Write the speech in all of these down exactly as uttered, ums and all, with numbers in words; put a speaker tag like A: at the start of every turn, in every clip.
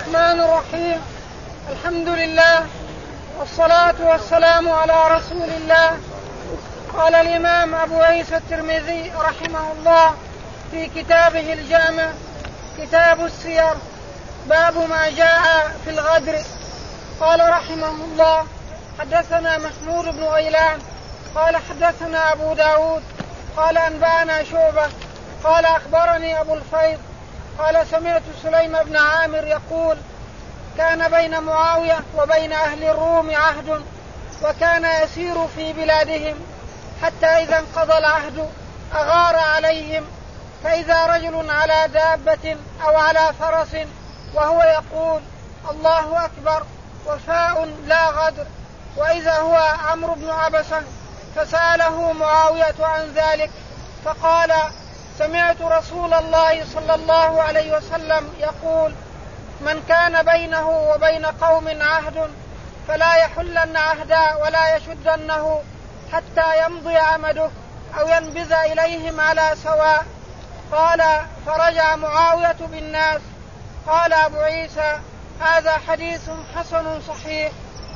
A: الرحمن الرحيم. الحمد لله والصلاة والسلام على رسول الله. قال الإمام أبو عيسى الترمذي رحمه الله في كتابه الجامع كتاب السير باب ما جاء في الغدر. قال رحمه الله: حدثنا محمود بن غيلان قال حدثنا أبو داود قال أنبأنا شعبة قال أخبرني أبو الفيض قال سمعت سليم بن عامر يقول: كان بين معاوية وبين أهل الروم عهد، وكان يسير في بلادهم حتى إذا انقضى العهد أغار عليهم، فإذا رجل على دابة أو على فرس وهو يقول: الله أكبر وفاء لا غدر، وإذا هو عمرو بن عبسة، فسأله معاوية عن ذلك فقال: سمعت رسول الله صلى الله عليه وسلم يقول: من كان بينه وبين قوم عهد فلا يحلن عهدا ولا يشدنه حتى يمضي عمده أو ينبذ إليهم على سواء. قال: فرجع معاوية بالناس. قال أبو عيسى: هذا حديث حسن صحيح.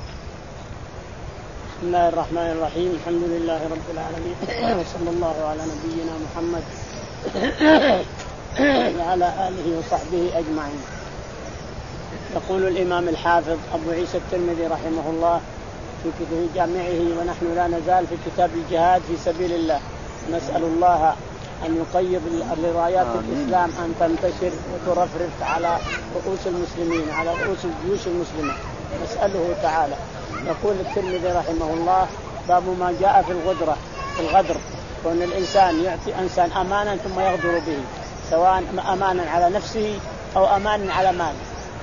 B: بسم الله الرحمن الرحيم. الحمد لله رب العالمين، وصلى الله على نبينا محمد وعلى آله وصحبه أجمعين. يقول الإمام الحافظ أبو عيسى الترمذي رحمه الله في كتاب جامعه: ونحن لا نزال في كتاب الجهاد في سبيل الله، نسأل الله أن يقيض لرايات الإسلام أن تنتشر وترفرف على رؤوس المسلمين، على رؤوس الجيوش المسلمة، نسأله تعالى. يقول الترمذي رحمه الله: باب ما جاء في الغدرة، في الغدر، وأن الإنسان يعطي إنسان أمانا ثم يغدر به، سواء أمانا على نفسه أو أمانا على ماله،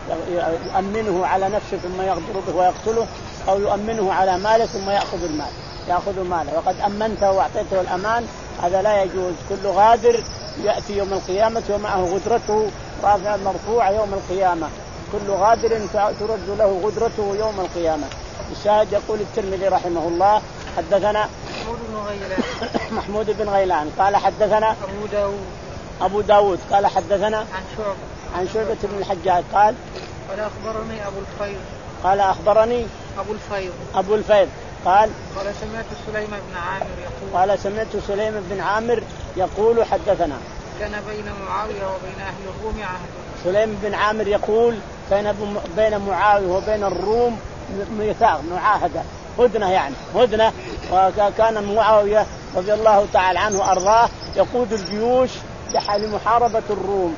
B: يؤمنه على نفسه ثم يغدر به ويقتله، أو يؤمنه على ماله ثم يأخذ المال، يأخذ ماله وقد أمنته وأعطيته الأمان، هذا لا يجوز. كل غادر يأتي يوم القيامة ومعه غدرته رافعا مرفوعة يوم القيامة، كل غادر ترد له غدرته يوم القيامة. الشاهد يقول الترمذي رحمه الله: حدثنا
A: محمود بن غيلان
B: محمود بن غيلان قال حدثنا
A: أبو داود
B: أبو داود قال حدثنا
A: عن شعبة
B: عن شعبة بن الحجاج قال
A: قال أخبرني أبو الفيض
B: قال أخبرني
A: أبو الفيض
B: أبو الفيض قال
A: قال سمعت سليم بن عامر يقول
B: قال سمعت سليم بن عامر يقول حدثنا:
A: كان بين معاوية وبين أهل الروم عهد.
B: سليم بن عامر يقول: كان بين معاوية وبين الروم ميثاق، معاهدة، هدنة، يعني هدنة. وكان معاوية رضي الله تعالى عنه أرضاه يقود الجيوش لمحاربة الروم،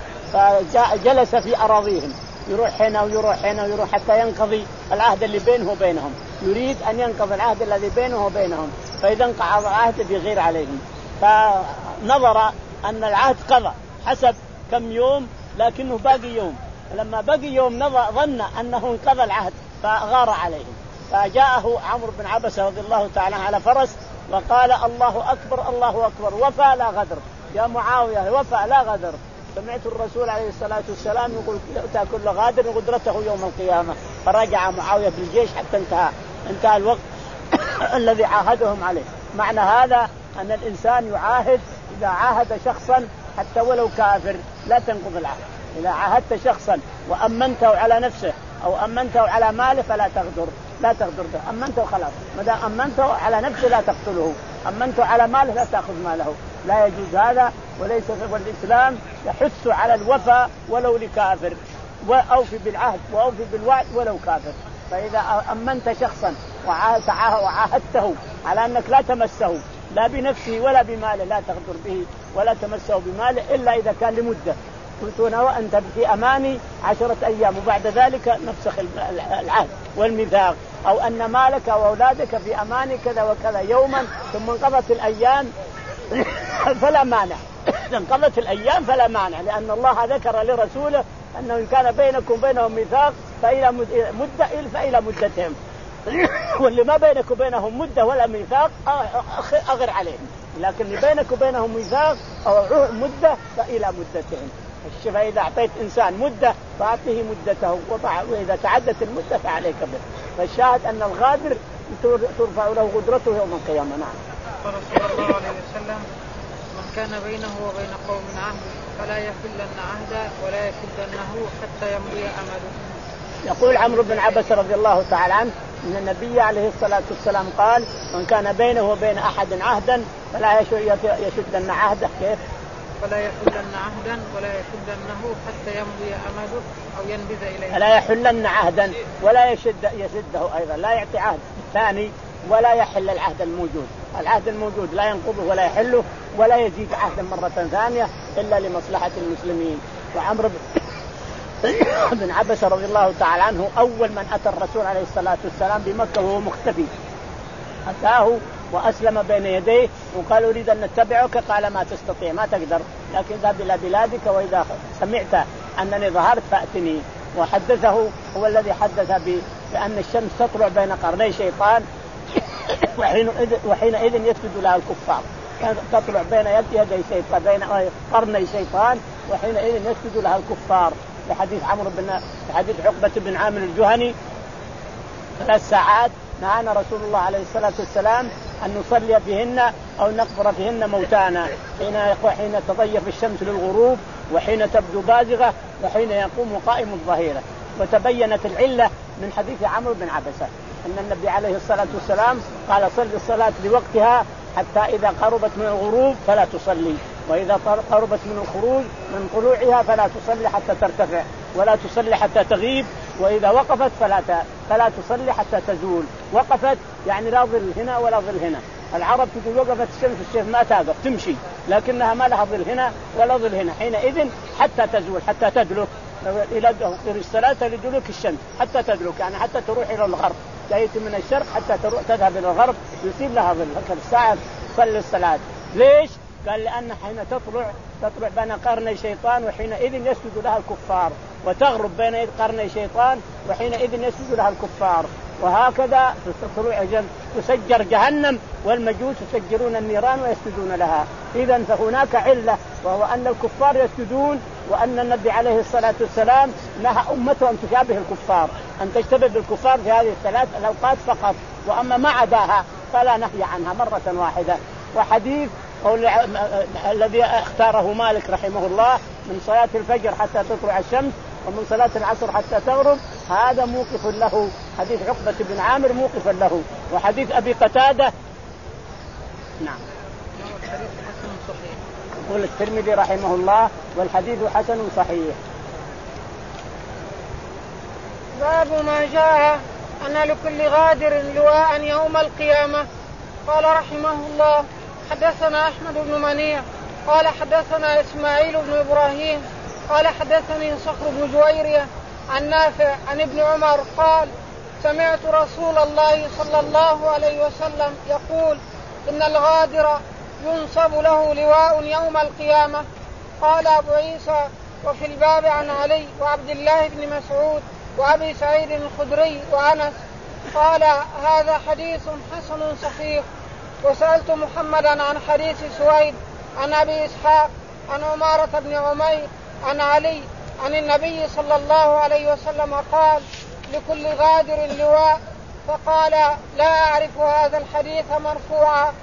B: فجلس في أراضيهم، يروح هنا ويروح هنا ويروح حتى ينقضي العهد اللي بينه وبينهم، يريد أن ينقضي العهد الذي بينه وبينهم، فإذا انقضى العهد بيغير عليهم. فنظر أن العهد قضى حسب كم يوم، لكنه باقي يوم، لما باقي يوم ظن أنه انقضى العهد فغار عليهم، فجاءه عمرو بن عبسة رضي الله تعالى على فرس وقال: الله أكبر الله أكبر وفى لا غدر، يا معاوية وفى لا غدر. سمعت الرسول عليه الصلاة والسلام يقول: يؤتى كل غادر غدرته يوم القيامة. فرجع معاوية بالجيش حتى انتهى انتهى الوقت الذي عاهدهم عليه. معنى هذا أن الإنسان يعاهد، إذا عاهد شخصا حتى ولو كافر لا تنقض العهد. إذا عاهدت شخصا وأمنته على نفسه أو أمنته على ماله فلا تغدر، لا تغدر به، أمنته خلاص، ما دام أمنته على نفسه لا تقتله، أمنته على ماله لا تأخذ ماله، لا يجوز هذا. وليس والإسلام يحث على الوفاء ولو لكافر، وأوفي بالعهد وأوفي بالوعد ولو كافر. فإذا أمنت شخصا وعاهدته على أنك لا تمسه لا بنفسه ولا بماله، لا تغدر به ولا تمسه بماله إلا إذا كان لمدة، قلت وأنت في أماني عشرة أيام وبعد ذلك نفسخ العهد والميثاق، أو أن مالك وأولادك في أماني كذا وكذا يوما ثم انقضت الأيام فلا مانع، انقضت الأيام فلا مانع، لأن الله ذكر لرسوله أنه إن كان بينكم وبينهم ميثاق فإلى مدة فإلى مدتهم، واللي ما بينك وبينهم مدة ولا ميثاق أغر عليهم، لكن اللي بينك وبينهم ميثاق أو مدة فإلى مدتهم. فإذا أعطيت إنسان مدة فأعطيه مدته، وإذا تعدت المدة فعليك به. فالشاهد أن الغادر ترفع له غدرته يوم القيامة. نعم.
A: قال صلى الله عليه وسلم: من كان بينه وبين قوم عهد فلا يحلن عهدا ولا يشدنه حتى يمضي أمله.
B: يقول عمرو بن عبس رضي الله تعالى عنه ان النبي عليه الصلاه والسلام قال: من كان بينه وبين احد عهدا فلا يشدن عهده. كيف؟
A: ولا يحلن عهدا ولا يشدنه حتى يمضي امده او ينبذ اليه.
B: لا يحلن عهدا ولا يشد يشده ايضا، لا يعطي عهد ثاني ولا يحل العهد الموجود. العهد الموجود لا ينقضه ولا يحله ولا يزيد عهدا مرة ثانية إلا لمصلحة المسلمين. وعمرو بن عبس رضي الله تعالى عنه أول من أتى الرسول عليه الصلاة والسلام بمكة وهو مختفي، أتاه وأسلم بين يديه وقال: أريد أن نتبعك. قال: ما تستطيع، ما تقدر، لكن ذهب إلى بلادك وإذا سمعت أنني ظهرت فأتني. وحدثه هو الذي حدث بأن الشمس تطلع بين قرني شيطان وحينئذ يسجد لها الكفار. تطلع بين يدي شيطان بين قرني شيطان وحينئذ يسجد لها الكفار. في حديث عمرو بن في حديث عقبة بن عامر الجهني: ثلاث ساعات نهانا رسول الله عليه الصلاة والسلام أن نصلي فيهن أو نقبر فيهن موتانا، حين حين تضيف الشمس للغروب وحين تبدو بازغة وحين يقوم قائم الظهيرة. وتبينت العلة من حديث عمرو بن عبسة أن النبي عليه الصلاة والسلام قال: صل الصلاة لوقتها حتى إذا قربت من الغروب فلا تصلي، وإذا قربت من الخروج من طلوعها فلا تصلي حتى ترتفع، ولا تصلي حتى تغيب، وإذا وقفت فلا فلا تصلي حتى تزول. وقفت يعني لا ظل هنا ولا ظل هنا. العرب تقول وقفت الشمس الشيخ ما تقف تمشي، لكنها ما لها ظل هنا ولا ظل هنا، حينئذ حتى تزول حتى تدلك إلى الصلاة لدلوك الشمس حتى تدلك، يعني حتى تروح إلى الغرب، جاية من الشرق حتى تروح تذهب إلى الغرب يصير لها ظل. هكذا الساعة تصلي الصلاة. ليش؟ قال: لأن حين تطلع تطلع بين قرني شيطان وحينئذ يسجد لها الكفار، وتغرب بين قرني شيطان وحينئذ يسجد لها الكفار. وهكذا تطلع تسجر جهنم والمجوس يسجرون النيران ويسجدون لها. إذن فهناك علة، وهو أن الكفار يسجدون، وأن النبي عليه الصلاة والسلام نهى أمته أن تشابه الكفار، أن تشتبه بالكفار في هذه الثلاث الأوقات فقط، وأما ما عداها فلا نهي عنها مرة واحدة. وحديث الذي اختاره مالك رحمه الله من صلاة الفجر حتى تطلع الشمس ومن صلاة العصر حتى تغرب، هذا موقف له. حديث عقبة بن عامر موقفا له. وحديث أبي قتادة نعم يقول الترمذي رحمه الله: والحديث حسن صحيح.
A: باب ما جاء أن لكل غادر لواء يوم القيامة. قال رحمه الله: حدثنا أحمد بن منيع قال حدثنا إسماعيل بن إبراهيم قال حدثني صخر بن جويرية عن نافع عن ابن عمر قال: سمعت رسول الله صلى الله عليه وسلم يقول: إن الغادر ينصب له لواء يوم القيامة. قال أبو عيسى: وفي الباب عن علي وعبد الله بن مسعود وأبي سعيد الخدري وأنس. قال: هذا حديث حسن صحيح. وسألت محمدا عن حديث سويد عن أبي إسحاق عن عمارة بن عمير عن علي عن النبي صلى الله عليه وسلم قال: لكل غادر لواء. فقال: لا أعرف هذا الحديث مرفوعا.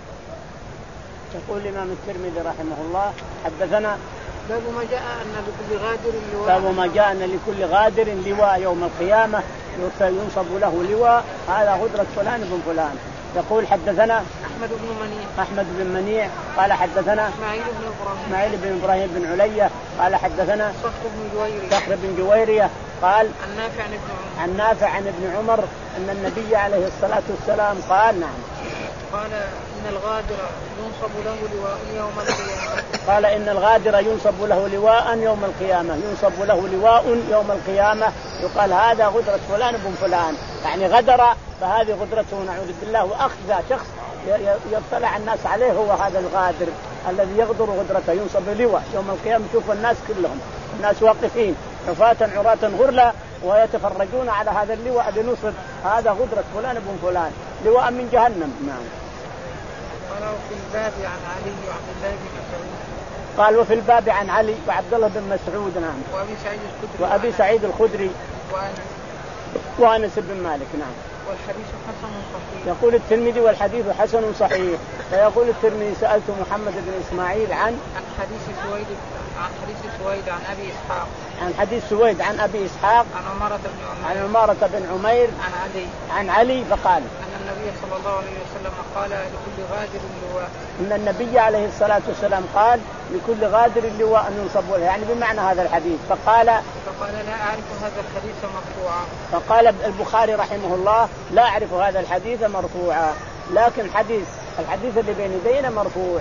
B: يقول الإمام الترمذي رحمه الله: حدثنا
A: باب ما جاء أن لكل غادر لواء
B: باب ما جاء أن لكل غادر لواء يوم القيامة ينصب له لواء، هذا غدرة فلان بن فلان. يقول: حدثنا
A: أحمد بن منيع
B: أحمد بن منيع قال حدثنا
A: إسماعيل بن إبراهيم
B: إسماعيل بن إبراهيم بن علية قال حدثنا
A: صخر بن جويرية
B: صخر بن جويرية قال
A: عن نافع عن ابن عمر
B: عن نافع عن ابن عمر أن النبي عليه الصلاة والسلام قال: نعم
A: قال: إن الغادر ينصب له لواء يوم القيامة.
B: قال: إن الغادر ينصب له لواء يوم القيامة، ينصب له لواء يوم القيامة، يقال هذا غدرة فلان بن فلان، يعني غدر فهذه غدرته نعوذ بالله. وأخذ شخص يطلع الناس عليه هو هذا الغادر الذي يغدر غدرته، ينصب لواء يوم القيامة. شوف الناس كلهم الناس واقفين حفاة عراة غرلا ويتفرجون على هذا اللواء لنصب، هذا غدرة فلان بن فلان، لواء من جهنم. نعم.
A: قال: وفي الباب عن علي وعبد الله بن مسعود.
B: قال: وفي الباب عن علي وعبد الله بن مسعود. نعم.
A: وأبي سعيد الخدري
B: وأبي سعيد الخدري
A: وأنس
B: وأنس بن مالك. نعم.
A: والحديث حسن صحيح.
B: يقول الترمذي: والحديث حسن صحيح. ويقول الترمذي: سألت محمد بن إسماعيل عن
A: عن حديث سويد عن حديث سويد عن أبي إسحاق.
B: عن حديث سويد عن أبي إسحاق.
A: عن عمارة بن عمير.
B: عن عمارة بن عمير.
A: عن علي.
B: عن علي فقال.
A: أن النبي صلى الله عليه وسلم قال لكل غادر لواء.
B: أن النبي عليه الصلاة والسلام قال لكل غادر لواء ينصب له، يعني بمعنى هذا الحديث. فقال.
A: فقال لا أعرف هذا الحديث مرفوعا.
B: فقال البخاري رحمه الله لا أعرف هذا الحديث مرفوعا، لكن حديث الحديث اللي بين يدينا مرفوع.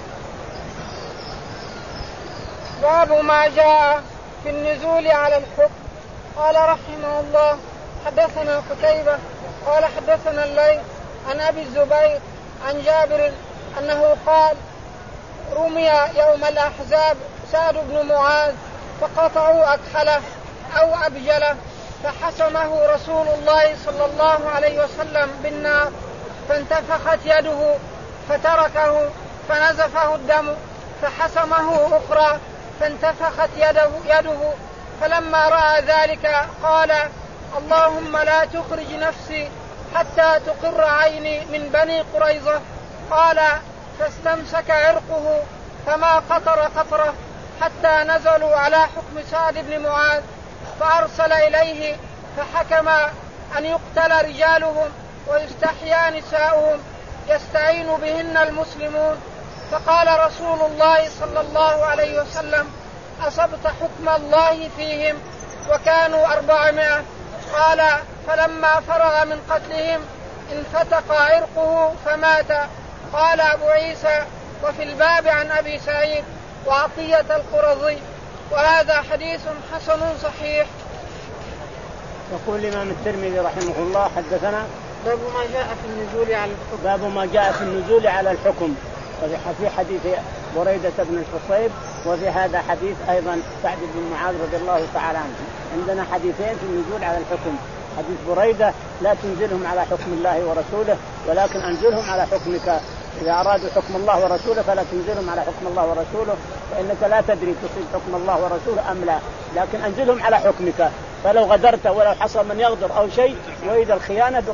A: باب ما جاء في النزول على الحكم. قال رحمه الله حدثنا قتيبة قال حدثنا الليث عن أبي الزبير عن جابر أنه قال رمي يوم الأحزاب سعد بن معاذ فقطعوا أكحله أو أبجله فحسمه رسول الله صلى الله عليه وسلم بالنار فانتفخت يده فتركه فنزفه الدم فحسمه أخرى فانتفخت يده, يده فلما رأى ذلك قال اللهم لا تخرج نفسي حتى تقر عيني من بني قريظة. قال فاستمسك عرقه فما قطر قطره حتى نزلوا على حكم سعد بن معاذ فأرسل إليه فحكم أن يقتل رجالهم ويستحيا نساؤهم يستعين بهن المسلمون. فقال رسول الله صلى الله عليه وسلم أصبت حكم الله فيهم وكانوا أربعمائة. قال فلما فرغ من قتلهم انفتق عرقه فمات. قال أبو عيسى وفي الباب عن أبي سعيد وعطية القرظي وهذا حديث حسن صحيح.
B: يقول الإمام الترمذي رحمه الله حدثنا
A: باب ما جاء في النزول على الحكم.
B: باب ما جاء في النزول على الحكم. وفي حديث بريدة بن الحصيب وفي هذا حديث أيضا سعد بن معاذ رضي الله تعالى عنه. عندنا حديثين في النزول على الحكم. حديث بريدة لا تنزلهم على حكم الله ورسوله ولكن أنزلهم على حكمك، إذا أرادوا حكم الله ورسوله فلا تنزلهم على حكم الله ورسوله فإنك لا تدري تصيب حكم الله ورسوله أم لا، لكن أنزلهم على حكمك. فلو غدرت ولو حصل من يغدر أو شيء وإذا الخيانة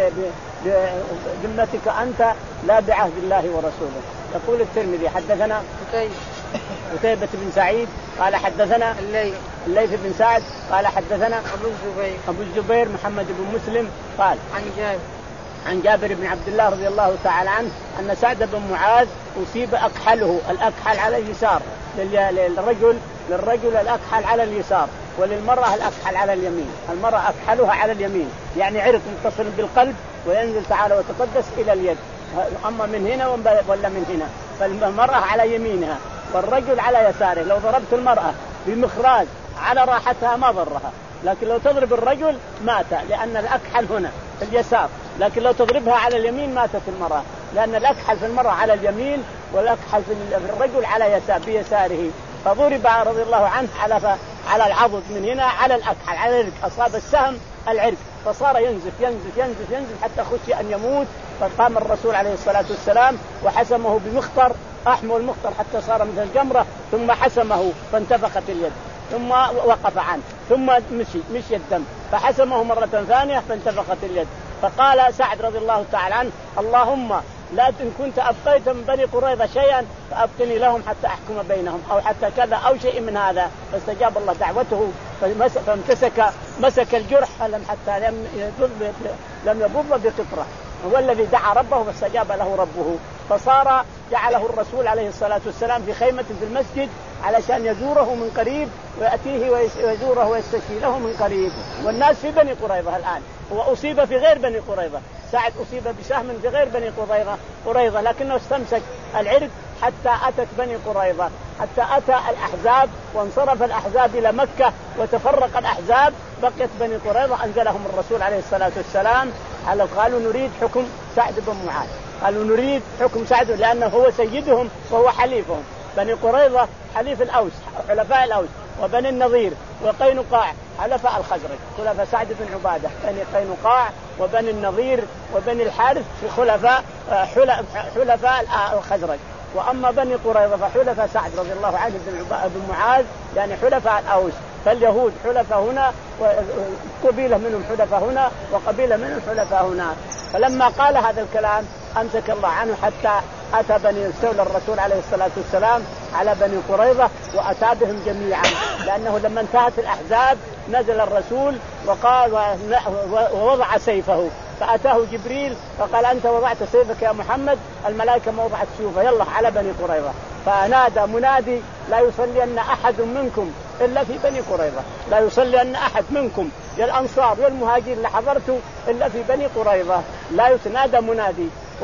B: بذمتك أنت لا بعهد الله ورسوله. يقول الترمذي حدثنا قتيبة بن سعيد قال حدثنا
A: الليث
B: الليث بن سعد قال حدثنا
A: أبو الزبير
B: أبو الزبير محمد بن مسلم قال
A: عن جابر
B: عن جابر بن عبد الله رضي الله تعالى عنه أن سعد بن معاذ أصيب أكحله، الأكحل على اليسار للرجل للرجل الأكحل على اليسار وللمرأة الأكحل على اليمين. المرأة أكحلها على اليمين يعني عرق متصل بالقلب وينزل تعالى وتقدس إلى اليد، أما من هنا ولا من هنا. فالمرأة على يمينها والرجل على يساره. لو ضربت المرأة بمخراج على راحتها ما ضرها، لكن لو تضرب الرجل مات لأن الأكحل هنا في اليسار، لكن لو تضربها على اليمين ماتت المرأة لأن الأكحل في المرأة على اليمين والأكحل في الرجل على يسار بيساره. فضرب رضي الله عنه على على العضد من هنا على الأكحل على العرق، أصاب السهم العرق فصار ينزف ينزف ينزف ينزف حتى خشي أن يموت. فقام الرسول عليه الصلاة والسلام وحسمه بمخطر أحمل المخطر حتى صار مثل الجمرة ثم حسمه فانتفخت اليد ثم وقف عنه ثم مشي مشي الدم فحسمه مرة ثانية فانتفخت اليد. فقال سعد رضي الله تعالى عنه اللهم لا إن كنت أبقيت من بني قريظة شيئا فأبقني لهم حتى أحكم بينهم أو حتى كذا أو شيء من هذا. فاستجاب الله دعوته فامتسك مسك الجرح فلم حتى لم يضل لم يضل بقطرة. هو الذي دعا ربه فاستجاب له ربه. فصار جعله الرسول عليه الصلاة والسلام في خيمة في المسجد علشان يزوره من قريب ويأتيه ويزوره ويستشفي له من قريب. والناس في بني قريظة الآن، هو أصيب في غير بني قريظة، سعد أصيب بسهم في غير بني قريظة قريظة لكنه استمسك العرق حتى أتت بني قريظة، حتى أتى الأحزاب وانصرف الأحزاب إلى مكة وتفرق الأحزاب بقيت بني قريظة. أنزلهم الرسول عليه الصلاة والسلام قالوا نريد حكم سعد بن معاذ، قالوا نريد حكم سعد لأنه هو سيدهم وهو حليفهم. بني قريظة حليف الأوس حلفاء الأوس، وبني النضير وقينقاع حلفاء الخزرج خلفاء سعد بن عبادة. بني قينقاع وبني النضير وبني الحارث خلفاء حلفاء الخزرج. وأما بني قريظة فحلفاء سعد رضي الله عنه بن معاذ يعني حلفاء الأوس. فاليهود حلفاء هنا وقبيلة منهم حلفاء هنا وقبيلة منهم حلفاء هنا. فلما قال هذا الكلام أمسك الله عنه حتى أتى بني استولى الرسول عليه الصلاة والسلام على بني قريظة وأتى بهم جميعا، لأنه لما انتهت الأحزاب نزل الرسول وقال ووضع سيفه، فأتاه جبريل فقال أنت وضعت سيفك يا محمد، الملائكة ما وضعت سيوفها، يلا على بني قريظة. فنادى منادي لا يصلين أحد منكم إلا في بني قريظة، لا يصلين أحد منكم يا الأنصار والمهاجرين اللي حضرتوا إلا في بني قريظة، لا يتنادى منادي.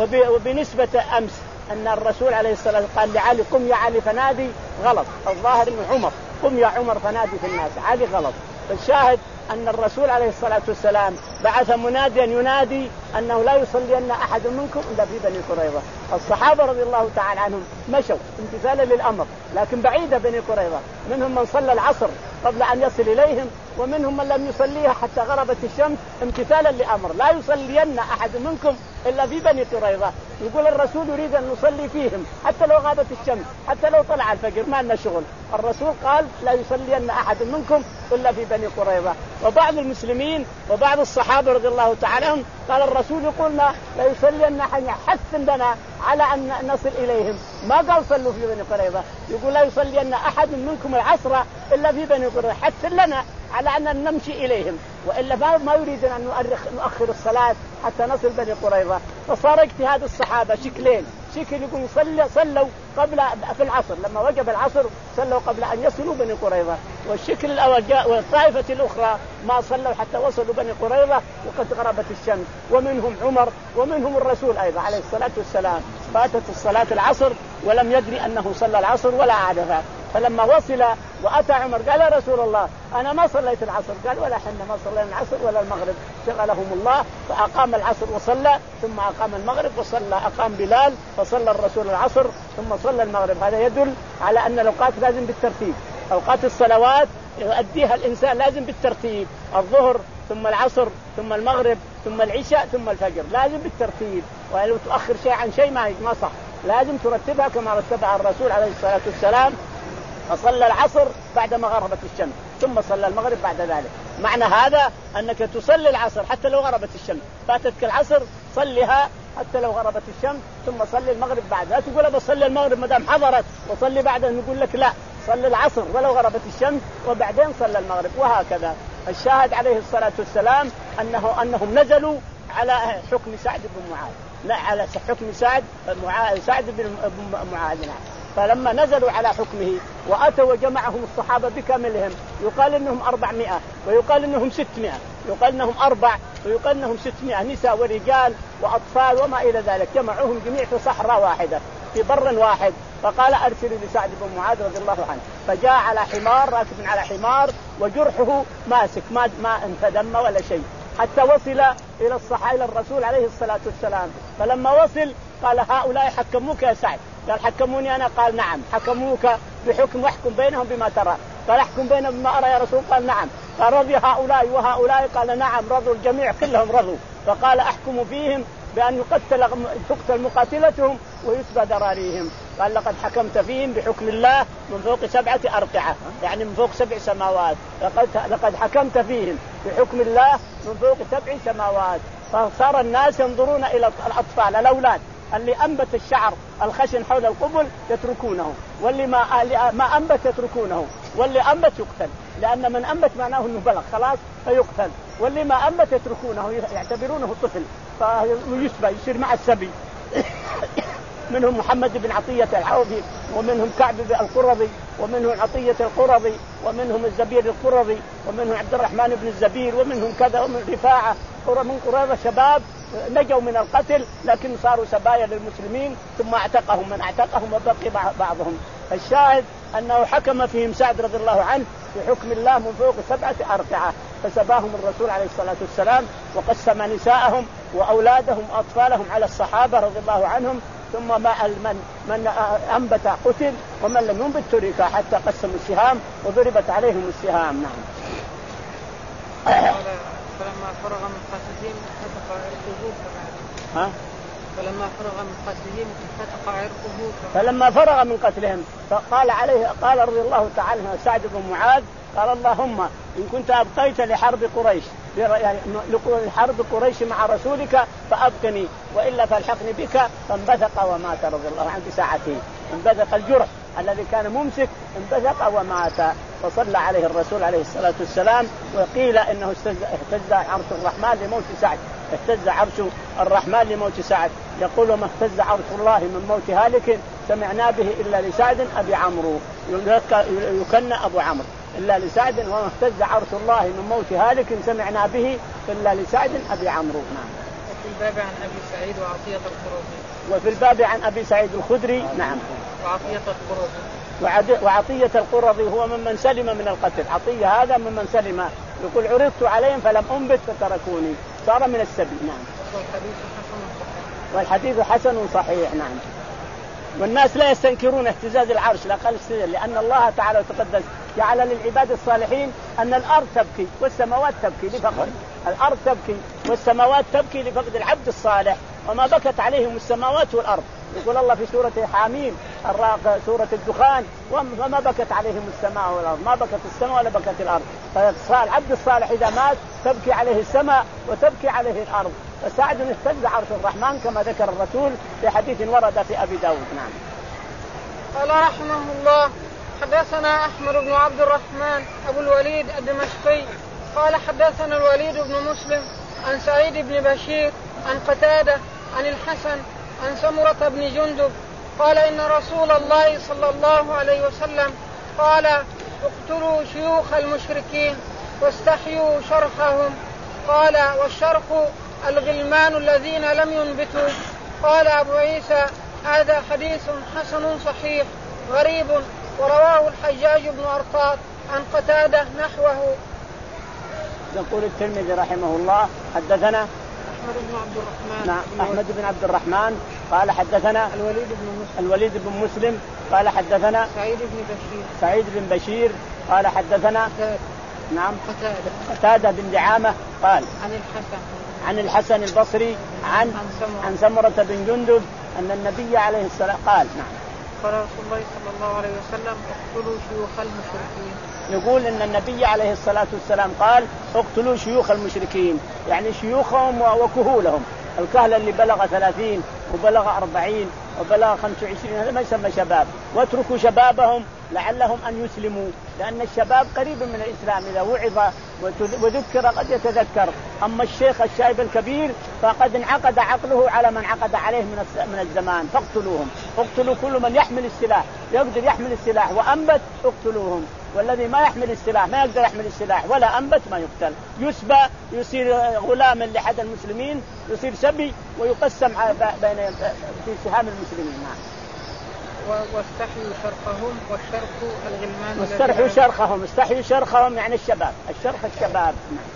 B: وبنسبة أمس أن الرسول عليه الصلاة والسلام قال لعلي قم يا علي فنادي، غلط، الظاهر من عمر قم يا عمر فنادي في الناس، علي غلط. فالشاهد أن الرسول عليه الصلاة والسلام بعث مناديا ينادي أنه لا يصلين أحد منكم إلا في بني قريظة. الصحابة رضي الله تعالى عنهم مشوا امتثالا للأمر، لكن بعيدة بني قريظة، منهم من صلى العصر قبل أن يصل إليهم، ومنهم من لم يصليها حتى غربت الشمس امتثالا لأمر لا يصلين أحد منكم إلا في بني قريظة. يقول الرسول يريد أن نصلي فيهم حتى لو غابت الشمس، حتى لو طلع الفجر ما لنا شغل، الرسول قال لا يصلين أحد منكم إلا في بني قريظة. وبعض المسلمين وبعض الصحابة رضي الله تعالى عنهم قال الرسول يقولنا لا يصلين أحد، حث لنا على أن نصل إليهم، ما قال صلوا في بني قريظة، يقول لا يصلين أحد منكم العصر إلا في بني قريظة، حث لنا على أن نمشي إليهم، وإلا ما يريد أن نؤخر الصلاة حتى نصل بني قريظة. فصار اجتهاد الصحابة شكلين، شكل يقول صلوا صلوا قبل في العصر، لما وجب العصر صلوا قبل أن يصلوا بني قريظة، والشكل الأول والطائفة الأخرى ما صلوا حتى وصلوا بني قريظة وقد غربت الشمس، ومنهم عمر ومنهم الرسول أيضا عليه الصلاة والسلام فاتت الصلاة العصر ولم يدري أنه صلى العصر ولا عادها. فلما وصل وأتى عمر قال يا رسول الله أنا ما صليت العصر، قال ولا حنا ما صلينا العصر ولا المغرب، شغلهم الله، فأقام العصر وصلى، ثم أقام المغرب وصلى، أقام بلال فصلى الرسول العصر ثم صلى المغرب. هذا يدل على أن الأوقات لازم بالترتيب، أوقات الصلوات يؤديها الإنسان لازم بالترتيب، الظهر ثم العصر ثم المغرب ثم العشاء ثم الفجر، لازم بالترتيب، ولو تؤخر شيء عن شيء ما صح، لازم ترتبها كما رتبها الرسول عليه الصلاة والسلام. فصلى العصر بعدما غربت الشمس ثم صلى المغرب بعد ذلك. معنى هذا أنك تصلي العصر حتى لو غربت الشمس، فاتتك العصر صليها حتى لو غربت الشمس ثم صلي المغرب بعد. لا تقول بصلي المغرب ما دام حضرت وصلي بعدها، نقول لك لا، صلي العصر ولو غربت الشمس وبعدين صلى المغرب، وهكذا. الشاهد عليه الصلاة والسلام أنه أنهم نزلوا على حكم سعد بن معاذ، لا على حكم سعد معاذ سعد بن معاذ. فلما نزلوا على حكمه وأتوا وجمعهم الصحابة بكاملهم، يقال إنهم أربعمائة ويقال إنهم ستمائة، يقال إنهم أربع ويقال إنهم ستمائة، نساء ورجال وأطفال وما إلى ذلك، جمعوهم جميع في صحراء واحدة في بر واحد. فقال أرسلوا لسعد بن معاذ رضي الله عنه، فجاء على حمار، راكب على حمار وجرحه ماسك، ما ما انفدم ولا شيء، حتى وصل إلى الصحابة إلى الرسول عليه الصلاة والسلام. فلما وصل قال هؤلاء حكموك يا سعد؟ قال حكموني أنا. قال نعم حكموك بحكم، واحكم بينهم بما ترى. قال احكم بينهم بما أرى يا رسول. قال نعم. قال رضي هؤلاء وهؤلاء؟ قال نعم رضوا الجميع كلهم رضوا. فقال احكم فيهم بأن يقتل تقتل مقاتلتهم ويسبى ذراريهم. قال لقد حكمت فيهم بحكم الله من فوق سبعة أرقعة، يعني من فوق سبع سماوات، لقد لقد حكمت فيهم بحكم الله من فوق سبع سماوات. فصار الناس ينظرون إلى الأطفال الأولاد اللي أنبت الشعر الخشن حول القبل يتركونه، واللي ما ما أنبت يتركونه، واللي أنبت يقتل، لأن من أنبت معناه أنه بلغ خلاص فيقتل، واللي ما أنبت يتركونه يعتبرونه طفل فيسبى يصير مع السبي. منهم محمد بن عطية العوفي، ومنهم كعب القرظي، ومنهم عطية القرظي، ومنهم الزبير القرظي، ومنهم عبد الرحمن بن الزبير، ومنهم كذا، ومن رفاعة من قريظة شباب نجوا من القتل لكن صاروا سبايا للمسلمين، ثم اعتقهم من اعتقهم وبقي بعضهم. الشاهد أنه حكم فيهم سعد رضي الله عنه بحكم الله من فوق سبعة أرقعة، فسباهم الرسول عليه الصلاة والسلام وقسم نساءهم وأولادهم وأطفالهم على الصحابة رضي الله عنهم، ثم ما من من أنبت قتل ومن لم ينبت ترك حتى قسموا السهام وضربت عليهم السهام. نعم.
A: فلما فرغ من قتلهم فتق عرقه
B: ها؟
A: فلما فرغ من قتلهم فتق عرقه
B: فلما فرغ من قتلهم فقال عليه قال رضي الله تعالى سعد بن معاذ قال اللهم إن كنت أبقيت لحرب قريش يعني لحرب قريش مع رسولك فأبقني وإلا فالحقني بك. فانبثق ومات رضي الله عنه بساعته. انبثق الجرح الذي كان ممسك انبثق ومات. فصلى عليه الرسول عليه الصلاة والسلام. وقيل إنه اهتز عرش الرحمن لموت سعد. اهتز عرش الرحمن لموت سعد. يقول ما اهتز عرش الله من موت هالك سمعنا به إلا لسعد أبي عمرو. يكن أبو عمرو إلا لسعد وما اهتز عرش الله من موت هالك سمعنا به إلا لسعد أبي عمرو. نعم.
A: وفي الباب عن أبي سعيد وعطية القرظي.
B: وفي الباب عن أبي سعيد الخدري. نعم.
A: وعطية القرظي.
B: وعطية القرظي هو ممن سلم من القتل. عطية هذا ممن سلم. يقول عرضت عليهم فلم أنبت فتركوني صار من السبي. نعم.
A: والحديث حسن صحيح.
B: والحديث حسن صحيح. نعم. والناس لا يستنكرون اهتزاز العرش لا قل السجل لأن الله تعالى وتقدس جعل للعباد الصالحين أن الأرض تبكي والسماوات تبكي لفقد الأرض تبكي والسماوات تبكي لفقد العبد الصالح وما بكت عليهم السماوات والأرض. يقول الله في سورة حاميم سورة الدخان وما بكت عليهم السماء والأرض ما بكت السماء ولا بكت الأرض. فالعبد الصالح إذا مات تبكي عليه السماء وتبكي عليه الأرض. فسعد اهتز عرش الرحمن كما ذكر الرسول في حديث ورد في أبي داود. نعم.
A: قال رحمه الله حدثنا أحمد بن عبد الرحمن أبو الوليد الدمشقي قال حدثنا الوليد بن مسلم عن سعيد بن بشير عن قتادة عن الحسن عن سمرة بن جندب قال إن رسول الله صلى الله عليه وسلم قال اقتلوا شيوخ المشركين واستحيوا شرخهم. قال والشرخ الغلمان الذين لم ينبتوا. قال أبو عيسى هذا حديث حسن صحيح غريب ورواه الحجاج بن أرطاط عن قتادة نحوه.
B: يقول الترمذي رحمه الله حدثنا
A: أحمد بن عبد الرحمن.
B: نعم. أحمد بن عبد الرحمن قال حدثنا
A: الوليد بن مسلم.
B: الوليد بن مسلم قال حدثنا
A: سعيد بن بشير.
B: سعيد بن بشير قال حدثنا
A: قتادة.
B: نعم.
A: قتادة.
B: قتادة بن دعامة قال
A: عن الحسن
B: عن الحسن البصري عن
A: عن سمرة,
B: عن سمرة بن جندب أن النبي عليه الصلاة قال. نعم.
A: قال رسول الله صلى الله عليه وسلم اقتلوا شيوخ المشركين.
B: يقول ان النبي عليه الصلاة والسلام قال اقتلوا شيوخ المشركين يعني شيوخهم وكهولهم. الكهل اللي بلغ ثلاثين وبلغ أربعين وبلغ خمسة وعشرين هذا ما يسمى شباب. واتركوا شبابهم لعلهم أن يسلموا لأن الشباب قريب من الإسلام إذا وعظ وذكر قد يتذكر. أما الشيخ الشايب الكبير فقد انعقد عقله على من عقد عليه من الزمان. فاقتلوهم. اقتلوا كل من يحمل السلاح يقدر يحمل السلاح وأنبت اقتلوهم. والذي ما يحمل السلاح ما يقدر يحمل السلاح ولا أنبت ما يقتل. يسبى يصير غلاما لحد المسلمين يصير سبي ويقسم بين في سهام المسلمين. نعم.
A: واستحيوا شرخهم والشرخ الغلمان.
B: واستحيوا شرخهم استحيوا شرخهم يعني الشباب. الشرخ الشباب.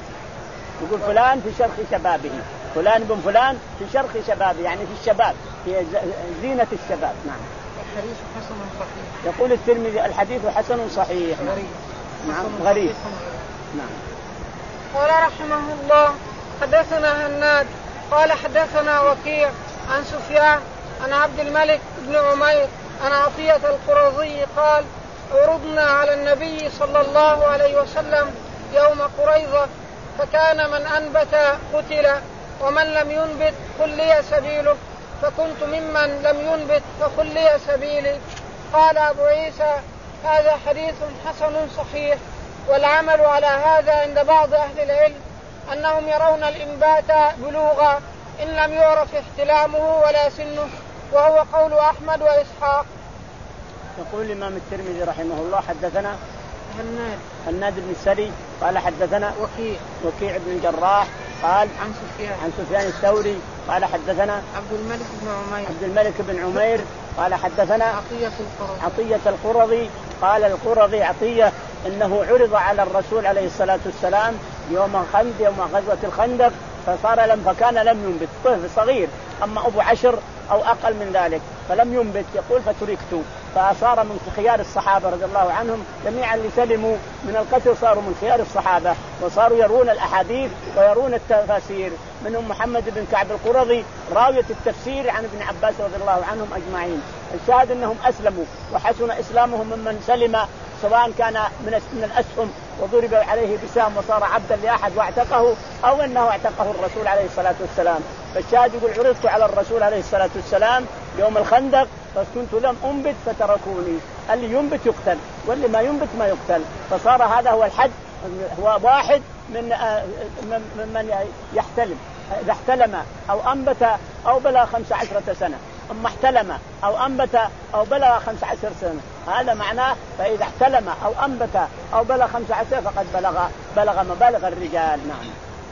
B: يقول فلان في شرخ شبابه فلان بن فلان في شرخ شبابه يعني في الشباب في زينة الشباب. نعم.
A: الحديث حسن صحيح.
B: يقول الترمذي الحديث حسن صحيح.
A: غريب.
B: نعم. غريب. نعم.
A: قال رحمه الله حدثنا هناد قال حدثنا وكيع عن سفيان عن عبد الملك بن عمير عن عطية القرظي قال عرضنا على النبي صلى الله عليه وسلم يوم قريظة فكان من أنبت قتل ومن لم ينبت خلي سبيله فكنت ممن لم ينبت فخلي سبيلي. قال أبو عيسى هذا حديث حسن صحيح والعمل على هذا عند بعض أهل العلم أنهم يرون الإنبات بلوغا إن لم يعرف احتلامه ولا سنه وهو قول أحمد وإسحاق.
B: يقول الإمام الترمذي رحمه الله حدثنا
A: هناد
B: هناد بن السري قال حدثنا
A: وكيع
B: وكيع بن الجراح قال
A: عن سفيان
B: عن سفيان الثوري قال حدثنا
A: عبد الملك بن عمير
B: عبد الملك بن عمير قال حدثنا
A: عطية القرظي
B: عطية القرظي قال القرظي عطية إنه عرض على الرسول عليه الصلاة والسلام يوم خندق يوم غزوة الخندق فصار لم فكان لم ينبت طفل صغير أما أبو عشر أو أقل من ذلك فلم ينبت. يقول فتركت فصار من خيار الصحابة رضي الله عنهم جميعا اللي سلموا من القتل صاروا من خيار الصحابة وصاروا يرون الأحاديث ويرون التفاسير. منهم محمد بن كعب القرظي راوية التفسير عن ابن عباس رضي الله عنهم أجمعين. الشاهد أنهم أسلموا وحسن إسلامهم ممن سلم سواء كان من من الأسهم وضرب عليه بسام وصار عبدا لأحد واعتقه، أو أنه اعتقه الرسول عليه الصلاة والسلام. فالشاهد يقول عرضت على الرسول عليه الصلاة والسلام يوم الخندق فكنت لم أنبت فتركوني، اللي ينبت يقتل واللي ما ينبت ما يقتل. فصار هذا هو الحد، هو واحد من من يحتلم إذا احتلم أو أنبت أو بلغ خمس عشرة سنة، أما احتلم أو أنبت أو بلغ خمس عشر سنة هذا معناه. فإذا احتلم أو أنبت أو بلغ خمس عشر فقد بلغ بلغ مبالغ الرجال. نعم.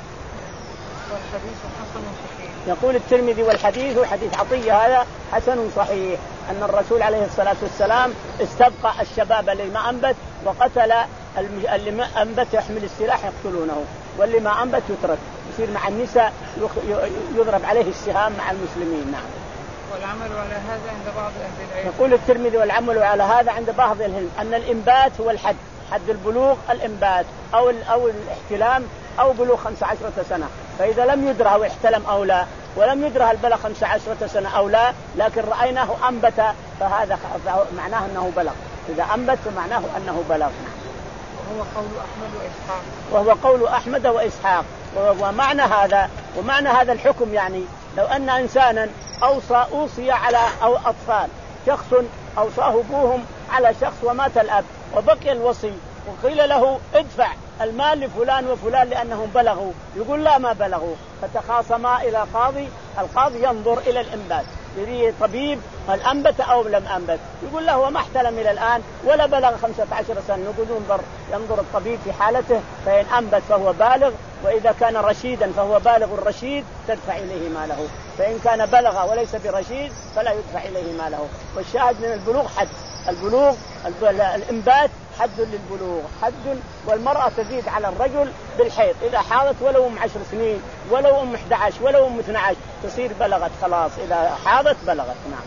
A: والحديث حسن صحيح.
B: يقول الترمذي والحديث حديث عطية هذا حسن صحيح، أن الرسول عليه الصلاة والسلام استبقى الشباب اللي ما أنبت وقتل اللي ما أنبت يحمل السلاح يقتلونه، واللي ما أنبت يترك يصير مع النساء يضرب عليه السهام مع المسلمين. نعم.
A: والعمل على هذا عند بعض أهل العلم.
B: يقول الترمذي والعمل على هذا عند بعض العلم أن الإنبات هو الحد، حد البلوغ الإنبات أو أو الاحتلام أو بلوغ خمس عشرة سنة. فإذا لم يدرى هو احتلم أو لا ولم يدرى هل بلغ خمس عشرة سنة أو لا لكن رأيناه أنبت فهذا معناه أنه بلغ. إذا أنبت فمعناه أنه بلغ.
A: وهو قول أحمد وإسحاق.
B: وهو قول أحمد وإسحاق. ومعنى هذا ومعنى هذا الحكم يعني لو أن إنسانا أوصى أوصي على أو أطفال، شخص أوصاه أبوهم على شخص ومات الأب وبقي الوصي وقيل له ادفع المال لفلان وفلان لأنهم بلغوا، يقول لا ما بلغوا، فتخاصما إلى قاضي، القاضي ينظر إلى الإنبات يريه طبيب هل أنبت أو لم أنبت، يقول له وما احتلم إلى الآن ولا بلغ خمسة عشر سنة، يقول ينظر ينظر الطبيب في حالته فإن أنبت فهو بالغ، وإذا كان رشيدا فهو بالغ الرشيد تدفع إليه ماله، فإن كان بلغ وليس برشيد فلا يدفع إليه ماله. والشاهد من البلوغ حد، البلوغ الإنبات حد للبلوغ حد، والمرأة تزيد على الرجل بالحيض إذا حاضت ولو أم عشر سنين ولو أم أحد عشر ولو أم اثني عشر تصير بلغت خلاص، إذا حاضت بلغت. نعم.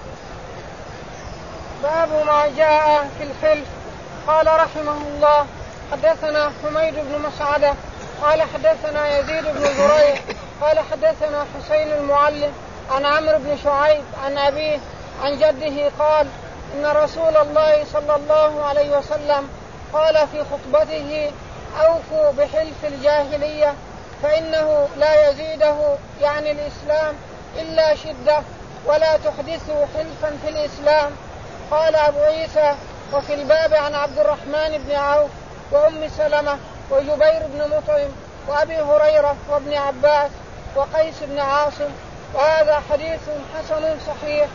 A: باب ما جاء في الحلف. قال رحمه الله حدثنا حميد بن مسعدة قال حدثنا يزيد بن زريع قال حدثنا حسين المعلم عن عمرو بن شعيب عن أبيه عن جده قال إن رسول الله صلى الله عليه وسلم قال في خطبته أوفوا بحلف الجاهلية فإنه لا يزيده يعني الإسلام إلا شدة ولا تحدثوا حلفا في الإسلام. قال أبو عيسى وفي الباب عن عبد الرحمن بن عوف وأم سلمة وجبير بن مطعم وأبي هريرة وابن عباس وقيس بن عاصم وهذا حديث حسن صحيح.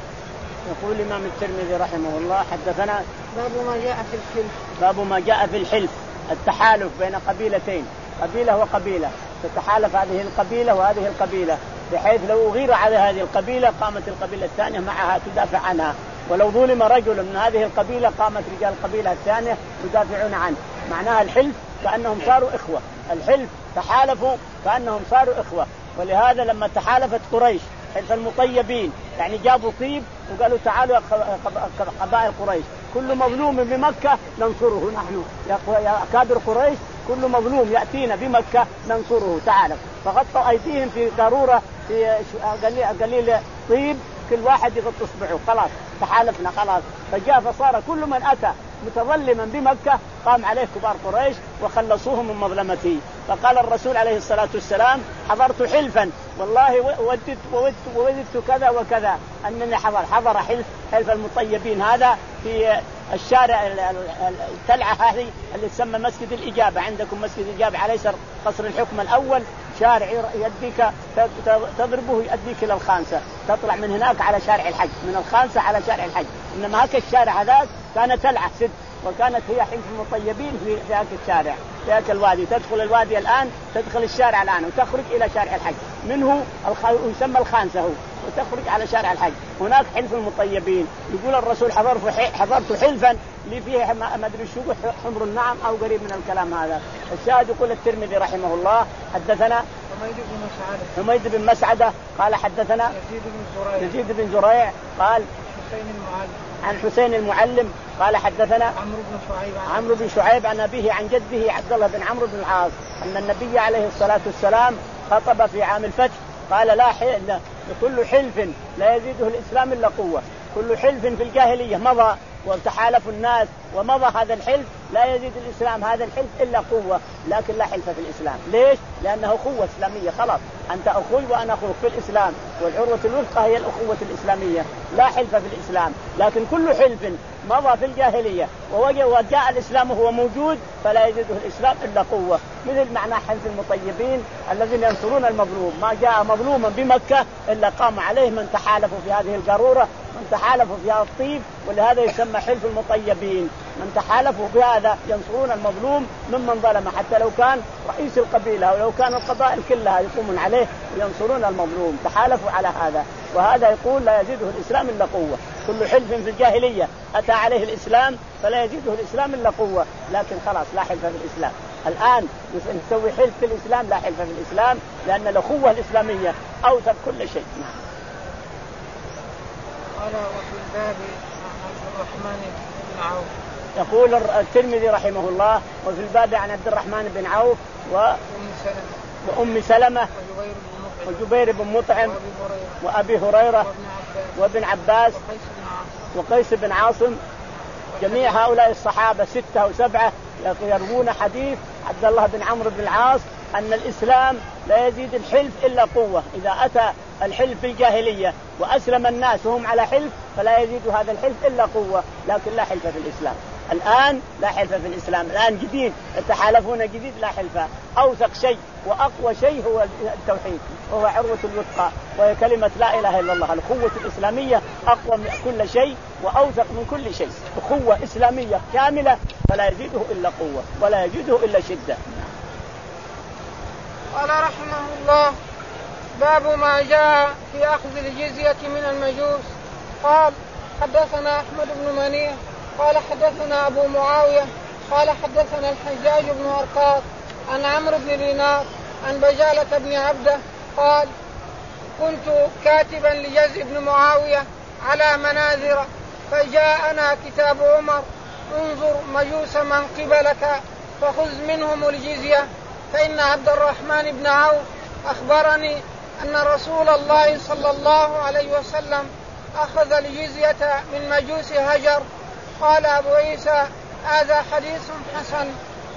B: يقول الإمام الترمذي رحمه الله حدثنا
A: باب ما جاء في الحلف.
B: باب ما جاء في الحلف، التحالف بين قبيلتين، قبيلة وقبيلة تتحالف هذه القبيلة وهذه القبيلة، بحيث لو أغير على هذه القبيلة قامت القبيلة الثانية معها تدافع عنها، ولو ظلم رجل من هذه القبيلة قامت رجال القبيلة الثانية يدافعون عنه. معناها الحلف كأنهم صاروا إخوة، الحلف تحالفوا كأنهم صاروا إخوة. ولهذا لما تحالفت قريش حلف المطيبين يعني جابوا طيب وقالوا تعالوا قبائل قريش كل مظلوم بمكة ننصره نحن يا أكابر قريش، كل مظلوم يأتينا بمكة ننصره تعالوا، فغطوا أيديهم في قارورة في قليل طيب كل واحد يغط إصبعه خلاص تحالفنا خلاص. فجاء فصار كل من أتى متظلما بمكة قام عليه كبار قريش وخلصوهم من مظلمته. فقال الرسول عليه الصلاة والسلام حضرت حلفا والله وددت ووددت, ووددت كذا وكذا أنني حضر حضر حلف حلف المطيبين هذا في الشارع التلعة هذه اللي تسمى مسجد الإجابة، عندكم مسجد الإجابة على يسار قصر الحكم الأول، شارع يديك تضربه يؤديك إلى الخانسة، تطلع من هناك على شارع الحج، من الخانسة على شارع الحج. إنما هكا الشارع هذا كانت تلعة سد، وكانت هي حلف المطيبين في في هذا الشارع في هذا الوادي، تدخل الوادي الآن تدخل الشارع الآن وتخرج إلى شارع الحج، منه يسمى الخانسة هو وتخرج على شارع الحج، هناك حلف المطيبين. يقول الرسول حضرت حضرت حلفا لي فيه ما أدري شو حمر النعم أو قريب من الكلام هذا. الشاهد يقول الترمذي رحمه الله حدثنا
A: حميد بن مسعدة
B: حميد بن مسعدة قال حدثنا
A: يزيد بن زريع
B: يزيد بن زريع قال
A: حسين المعلم
B: عن حسين المعلم قال حدثنا
A: عمرو بن شعيب
B: عمرو بن شعيب عن أبيه عن جده عبد الله بن عمرو بن العاص أن النبي عليه الصلاة والسلام خطب في عام الفتح قال لا حل كل حلف لا يزيده الإسلام إلا قوة، كل حلف في الجاهلية مضى وتحالف الناس ومضى هذا الحلف لا يزيد الإسلام هذا الحلف إلا قوة، لكن لا حلف في الإسلام. ليش؟ لأنه أخوة إسلامية، خلاص أنت أخوي وأنا أخوك في الإسلام، والعروة الوثقى هي الأخوة الإسلامية، لا حلف في الإسلام. لكن كل حلف مضى في الجاهلية وجاء الإسلام وهو موجود فلا يزيده الإسلام إلا قوة، مثل معنى حلف المطيبين الذين ينصرون المظلوم. ما جاء مظلوما بمكة إلا قام عليه من تحالفوا في هذه القارورة، من تحالفوا في هذا الطيب، ولهذا يسمى حلف المطيبين، من تحالفوا بهذا ينصرون المظلوم ممن ظلم، حتى لو كان رئيس القبيلة ولو كان القبائل كلها يقومون عليه وينصرون المظلوم، تحالفوا على هذا. وهذا يقول لا يزيده الإسلام إلا قوة. كل حلف في الجاهلية أتى عليه الإسلام فلا يزيده الإسلام إلا قوة، لكن خلاص لا حلف في الإسلام. الآن نسوي حلف في الإسلام لا حلف في الإسلام، لأن الأخوة الإسلامية أوثق كل شيء.
A: قال وفي الباب عن عبد الرحمن بن عوف.
B: يقول الترمذي رحمه الله وفي الباب عن عبد الرحمن بن عوف وأم سلمة, وأم سلمة وجبير بن مطعم وأبي هريرة وابن عباس وقيس بن عاصم. جميع هؤلاء الصحابة ستة أو سبعة يروون حديث عبد الله بن عمرو بن العاص أن الإسلام لا يزيد الحلف إلا قوة. إذا أتى الحلف في الجاهلية وأسلم الناس وهم على حلف فلا يزيد هذا الحلف إلا قوة، لكن لا حلف في الإسلام. الآن لا حلف في الإسلام، الآن جديد يتحالفون جديد لا حلف. أوثق شيء وأقوى شيء هو التوحيد، وهو عروة الوثقى، وهي كلمة لا إله إلا الله. الأخوة الإسلامية أقوى من كل شيء وأوثق من كل شيء، أخوة إسلامية كاملة فلا يزيده إلا قوة ولا يزيده إلا شدة.
A: قال رحمه الله باب ما جاء في أخذ الجزية من المجوس. قال حدثنا أحمد بن منيع قال حدثنا أبو معاوية قال حدثنا الحجاج بن أرقاط عن عمرو بن دينار عن بجالة بن عبده قال كنت كاتبا لجزء بن معاوية على مناذر فجاءنا كتاب عمر انظر مجوس من قبلك فخذ منهم الجزية، فإن عبد الرحمن بن عوف أخبرني أن رسول الله صلى الله عليه وسلم أخذ الجزية من مجوس هجر. قال أبو عيسى هذا حديث حسن.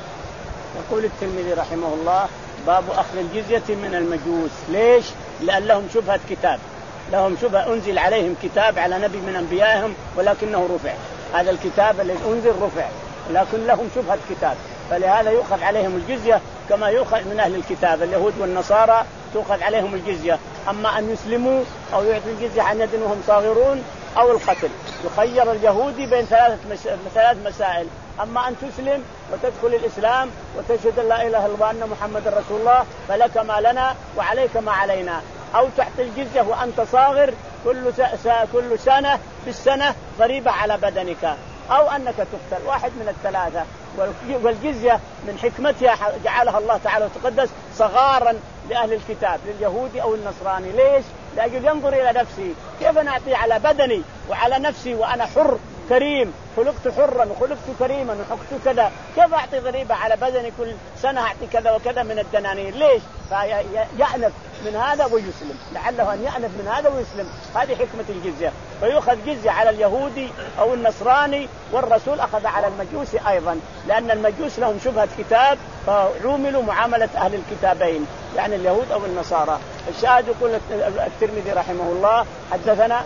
B: يقول الترمذي رحمه الله باب أخذ الجزية من المجوس. ليش؟ لأن لهم شبهة كتاب، لهم شبهة أنزل عليهم كتاب على نبي من أنبيائهم ولكنه رفع. هذا الكتاب الذي أنزل رفع لكن لهم شبهة كتاب، فلهذا يؤخذ عليهم الجزية كما يؤخذ من أهل الكتاب اليهود والنصارى، تؤخذ عليهم الجزية. أما أن يسلموا أو يعطوا الجزية عن يد وهم صاغرون أو القتل، يخير اليهودي بين ثلاث مس... ثلاث مسائل: أما أن تسلم وتدخل الإسلام وتشهد أن لا إله إلا الله وأن محمد رسول الله فلك ما لنا وعليك ما علينا، أو تعطي الجزية وأنت صاغر كل س... كل سنة في السنة ضريبة على بدنك، أو أنك تقتل، واحد من الثلاثة. والجزية من حكمتها جعلها الله تعالى وتقدس صغارا لأهل الكتاب لليهودي أو النصراني. ليش؟ لأجل ينظر إلى نفسي كيف نعطي على بدني وعلى نفسي وأنا حر كريم، خلقت حرا وخلقت كريما وحقت كذا، كيف أعطي ضريبة على بدني كل سنة أعطي كذا وكذا من الدنانير؟ ليش؟ فيأنف من هذا ويسلم، لعله أن يأنف من هذا ويسلم. هذه حكمة الجزية. فيؤخذ جزية على اليهودي أو النصراني، والرسول أخذ على المجوس أيضا، لأن المجوس لهم شبهة كتاب فعوملوا معاملة أهل الكتابين يعني اليهود أو النصارى. الشاهد يقول الترمذي رحمه الله حدثنا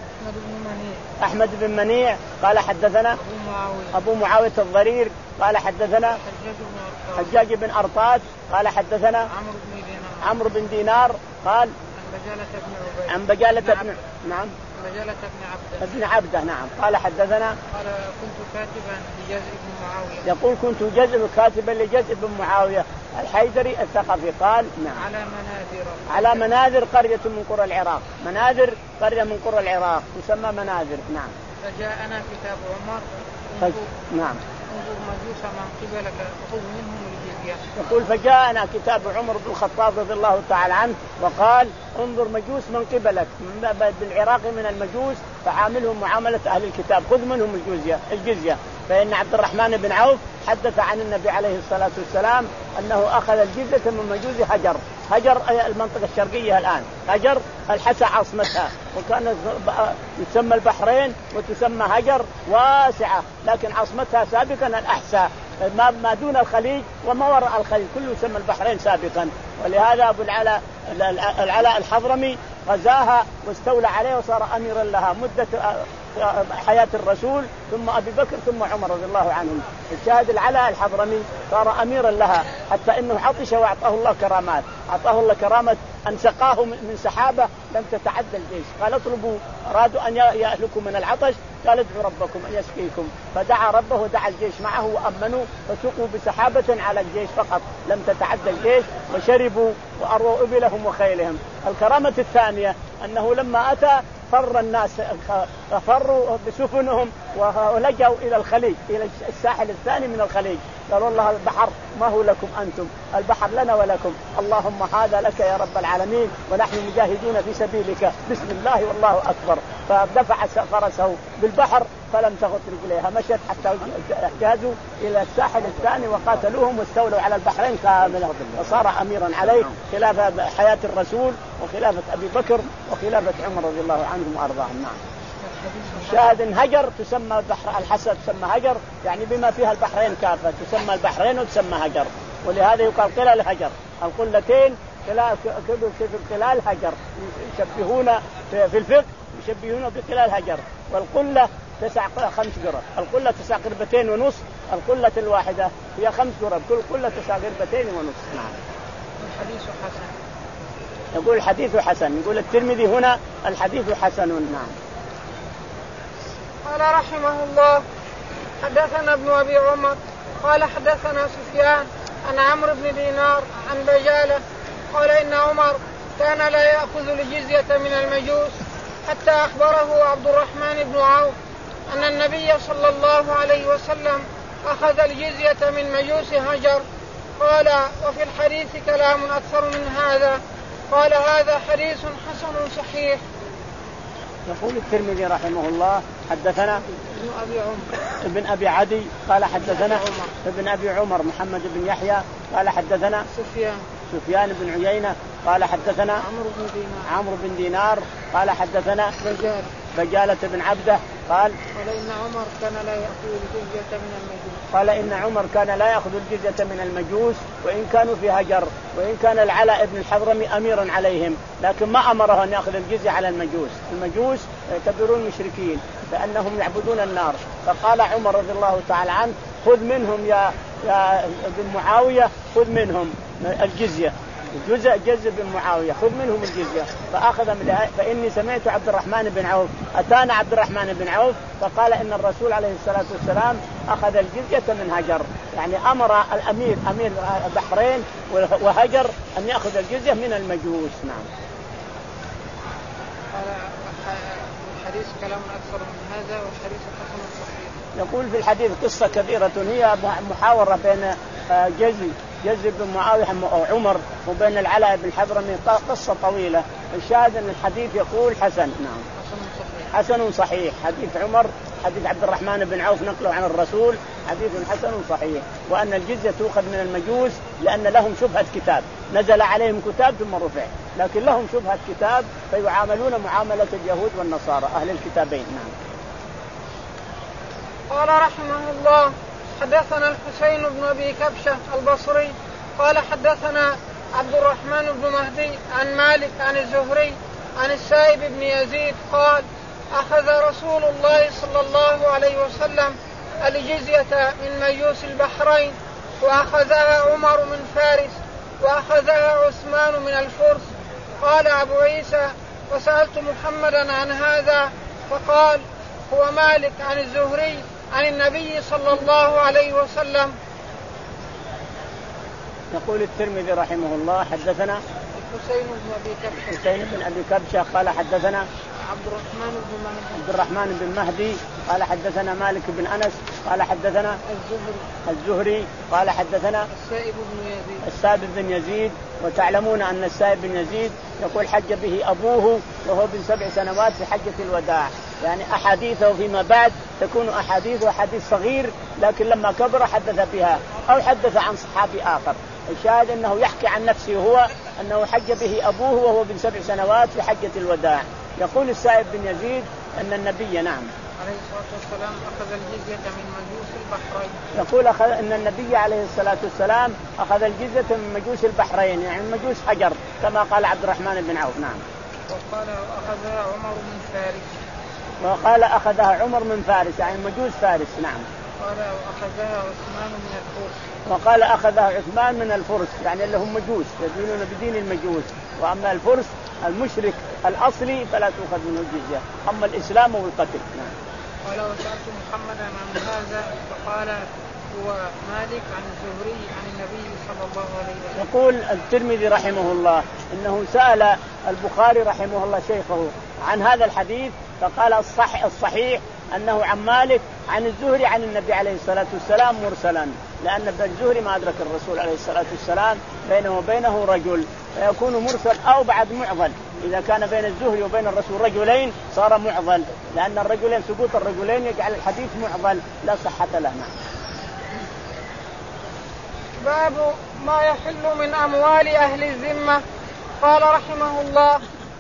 B: أحمد بن منيع قال حدثنا أبو معاوية الضرير قال حدثنا حجاج بن أرطاد قال حدثنا عمرو بن دينار قال عن بجالة بن نعم
A: بجالة بن عبده
B: ابن عبده نعم قال حدثنا
A: قال كنت كاتبا لجزء بن معاوية
B: يقول كنت جزء كاتبا لجزء بن معاوية الحيدري الثقفي قال نعم
A: على مناذر
B: على مناذر قرية من قرى العراق. مناذر قرية من قرى العراق تسمى مناذر. نعم.
A: فجاءنا كتاب عمر
B: فج... نعم
A: انظر مجوس من قبلك خذ منهم الجزية.
B: يقول فجاءنا كتاب عمر بن الخطاب رضي الله تعالى عنه وقال انظر مجوس من قبلك بالعراق من المجوس فعاملهم معاملة أهل الكتاب خذ منهم الجزية الجزية فإن عبد الرحمن بن عوف حدث عن النبي عليه الصلاة والسلام أنه أخذ الجزية من مجوس هجر هجر المنطقة الشرقية الآن، هجر الحسا عاصمتها، وكانت يسمى البحرين وتسمى هجر واسعة، لكن عاصمتها سابقا الأحساء ما دون الخليج وما وراء الخليج كله يسمى البحرين سابقا. ولهذا أبو العلاء العلاء الحضرمي غزاها واستولى عليه وصار أميرا لها مدة حياة الرسول، ثم أبي بكر ثم عمر رضي الله عنهم. الشاهد العلاء الحضرمي صار أميرا لها، حتى إنه عطش وأعطاه الله كرامات، أعطاه الله كرامة أن سقاه من سحابة لم تتعدى الجيش. قال اطلبوا، أرادوا أن يأهلكوا من العطش، قال ادعوا ربكم أن يسقيكم، فدعا ربه ودعا الجيش معه وأمنوا فسقوا بسحابة على الجيش فقط لم تتعدى الجيش، وشربوا وأرووا إبلهم وخيلهم. الكرامة الثانية أنه لما أتى فر الناس، فروا بسفنهم ولجوا إلى الخليج، إلى الساحل الثاني من الخليج، قالوا والله البحر ما هو لكم أنتم، البحر لنا ولكم، اللهم هذا لك يا رب العالمين ونحن مجاهدون في سبيلك، بسم الله والله أكبر. فدفع فرسه بالبحر فلم تغط رجليها، مشت حتى جازوا إلى الساحل الثاني وقاتلوهم واستولوا على البحرين كاملة، وصار أميرا عليه خلافة حياة الرسول وخلافة أبي بكر وخلافة عمر رضي الله عنهم وأرضاهم. نعم. شاهد هجر تسمى البحر الحسا تسمى هجر، يعني بما فيها البحرين كافة تسمى البحرين وتسمى هجر، ولهذا يقال قلال هجر، القلتين في القلال هجر، يشبهون في الفقه يشبهون بقلال هجر. والقلة تسع خمس قرب، القلة تسع قربتين ونص، القلة الواحدة هي خمس قرب، كل قلة تسع قربتين ونص. نعم.
A: الحديث حسن.
B: يقول الحديث حسن، يقول الترمذي هنا الحديث حسن. نعم.
A: قال رحمه الله حدثنا ابن أبي عمر قال حدثنا سفيان عن عمرو بن دينار عن بجالة قال إن عمر كان لا يأخذ الجزية من المجوس حتى أخبره عبد الرحمن بن عوف أن النبي صلى الله عليه وسلم أخذ الجزية من مجوس هجر. قال وفي الحديث كلام أكثر من هذا. قال هذا حديث حسن صحيح.
B: يقول الترمذي رحمه الله حدثنا
A: ابن أبي عمر
B: ابن أبي عدي قال حدثنا ابن أبي عمر محمد بن يحيى قال حدثنا
A: سفيان
B: سفيان بن عيينة قال حدثنا
A: عمرو بن دينار
B: عمرو بن دينار قال حدثنا
A: بجالة
B: بجالة بن عبده قال
A: قال إن عمر كان لا يأخذ الجزية من المجوس
B: قال إن عمر كان لا يأخذ الجزية من المجوس وإن كانوا في هجر، وإن كان العلاء بن الحضرمي أميرا عليهم، لكن ما أمره أن يأخذ الجزية على المجوس. المجوس يعتبرون مشركين لأنهم يعبدون النار، فقال عمر رضي الله تعالى عنه خذ منهم يا يا ابن معاوية، خذ منهم الجزية، جزء جزء بن معاوية خذ منهم الجزية. فأخذ من فإني سمعت عبد الرحمن بن عوف، أتانا عبد الرحمن بن عوف فقال إن الرسول عليه الصلاة والسلام أخذ الجزية من هجر، يعني أمر الأمير أمير البحرين وهجر أن يأخذ الجزية من المجوس. نعم.
A: قال الحديث كلام أكثر من هذا والحديث حسن صحيح.
B: يقول في الحديث قصة كبيرة هي محاورة بين جزي جزي بن معاوية وعمر وبين العلاء بن الحضرمي، قصة طويلة. الشاهد أن الحديث يقول حسن. نعم. حسن صحيح. حديث عمر حديث عبد الرحمن بن عوف نقله عن الرسول حديث حسن صحيح، وأن الجزية تؤخذ من المجوس لأن لهم شبهة كتاب، نزل عليهم كتاب ثم رفع، لكن لهم شبهة كتاب فيعاملون معاملة اليهود والنصارى أهل الكتابين. نعم.
A: قال رحمه الله حدثنا الحسين بن أبي كبشة البصري قال حدثنا عبد الرحمن بن مهدي عن مالك عن الزهري عن السائب بن يزيد قال أخذ رسول الله صلى الله عليه وسلم الجزية من مجوس البحرين، وأخذها عمر من فارس، وأخذها عثمان من الفرس. قال أبو عيسى وسألت محمدا عن هذا فقال هو مالك عن الزهري عن النبي صلى الله عليه وسلم.
B: يقول الترمذي رحمه الله حدثنا
A: الحسين بن أبي كبشة
B: حسين بن أبي كبشة قال حدثنا
A: عبد الرحمن بن مهدي
B: عبد الرحمن بن مهدي قال حدثنا مالك بن أنس قال حدثنا
A: الزهري
B: الزهري قال حدثنا
A: السائب بن يزيد
B: السائب بن يزيد. وتعلمون أن السائب بن يزيد يقول حج به أبوه وهو بن سبع سنوات في حجة الوداع، يعني أحاديثه فيما بعد تكون أحاديث وحديث صغير، لكن لما كبر حدث بها أو حدث عن صحابي آخر. الشاهد أنه يحكي عن نفسه هو أنه حج به أبوه وهو بن سبع سنوات في حجة الوداع. يقول السائب بن يزيد أن النبي نعم
A: عليه الصلاة والسلام أخذ الجزية من مجوس البحرين.
B: يقول أخذ أن النبي عليه الصلاة والسلام أخذ الجزية من مجوس البحرين يعني مجوس حجر كما قال عبد الرحمن بن عوف. نعم.
A: وقال أخذها عمر من فارس.
B: وقال أخذها عمر من فارس يعني مجوس فارس. نعم.
A: قال أخذها عثمان من الفرس.
B: وقال أخذها عثمان من الفرس يعني اللي هم مجوس يدينون بدين المجوس، وأما الفرس المشرك الأصلي فلا تؤخذ منه الجزية، أما الإسلام والقتل. نعم.
A: قال وسألت محمدا عن هذا فقال هو مالك عن الزهري عن النبي صلى الله عليه وسلم.
B: يقول الترمذي رحمه الله إنه سأل البخاري رحمه الله شيخه عن هذا الحديث فقال الصح الصحيح أنه عن مالك عن الزهري عن النبي عليه الصلاة والسلام مرسلا، لأن ابن الزهري ما أدرك الرسول عليه الصلاة والسلام بينه وبينه رجل فيكون مرسل أو بعد معضل. إذا كان بين الزهري وبين الرسول رجلين صار معضل، لأن الرجلين سقوط الرجلين يجعل الحديث معضل لا صحة له.
A: باب ما يحل من أموال أهل الذمة. قال رحمه الله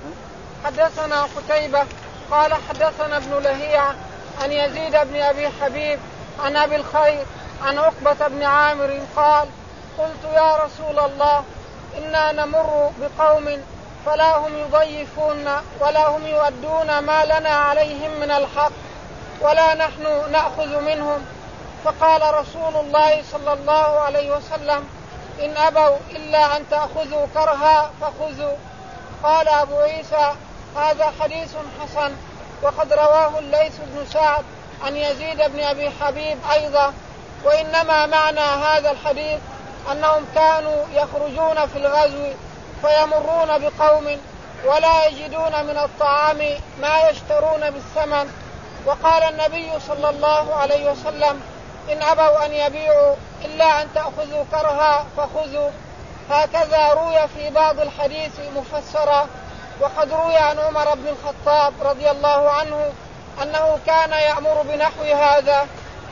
A: حدثنا قتيبة قال حدثنا ابن لهيعة عن يزيد بن أبي حبيب عن أبي الخير عن عقبة بن عامر قال قلت يا رسول الله إنا نمر بقوم فلا هم يضيفون ولا هم يؤدون ما لنا عليهم من الحق ولا نحن نأخذ منهم، فقال رسول الله صلى الله عليه وسلم إن أبوا إلا أن تأخذوا كرها فخذوا. قال أبو عيسى هذا حديث حسن، وقد رواه الليث بن سعد عن يزيد بن أبي حبيب أيضا، وإنما معنى هذا الحديث أنهم كانوا يخرجون في الغزو فيمرون بقوم ولا يجدون من الطعام ما يشترون بالثمن، وقال النبي صلى الله عليه وسلم إن أبوا أن يبيعوا إلا أن تأخذوا كرها فخذوا. هكذا روي في بعض الحديث مفسرا. وقد روي عن عمر بن الخطاب رضي الله عنه أنه كان يأمر بنحو هذا.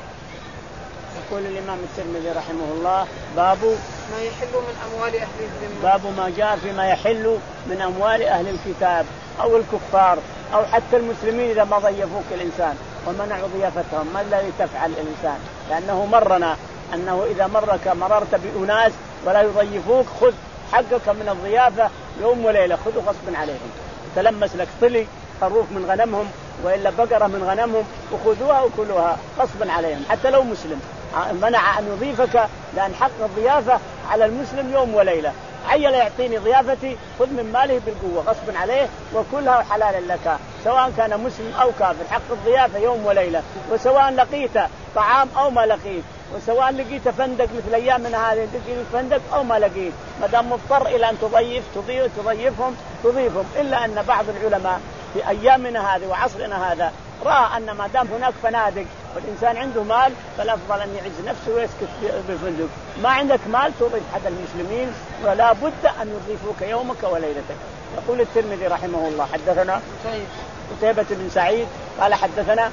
B: يقول الإمام الترمذي رحمه الله باب
A: ما يحل من أموال أهل الذمة.
B: باب ما جاء فيما يحل من أموال أهل الكتاب أو الكفار أو حتى المسلمين إذا ما ضيفوك الإنسان ومنعوا ضيافتهم ما الذي تفعل الإنسان، لأنه مرنا أنه إذا مرك مررت بأناس ولا يضيفوك خذ حقك من الضيافة يوم وليلة، خذوا غصبا عليهم. تلمس لك طلي خروف من غنمهم وإلا بقرة من غنمهم وخذوها وكلوها غصبا عليهم حتى لو مسلم منع أن يضيفك، لأن حق الضيافة على المسلم يوم وليلة. عيل يعطيني ضيافتي خذ من ماله بالقوة غصبا عليه وكلها حلالا لك سواء كان مسلم أو كافر. حق الضيافة يوم وليلة، وسواء لقيت طعام أو ما لقيت، وسواء لقيت فندق مثل أيامنا هذه لقيت فندق أو ما لقيت، ما دام مضطر إلى أن تضيف تضيف تضيفهم تضيفهم. إلا أن بعض العلماء في أيامنا هذه وعصرنا هذا رأى أن ما دام هناك فنادق والإنسان عنده مال فالأفضل أن يعز نفسه ويسكت بالفندق. ما عندك مال تضيف حد المسلمين ولا بد أن يضيفوك يومك وليلتك. يقول الترمذي رحمه الله حدثنا قتيبة بن سعيد قال حدثنا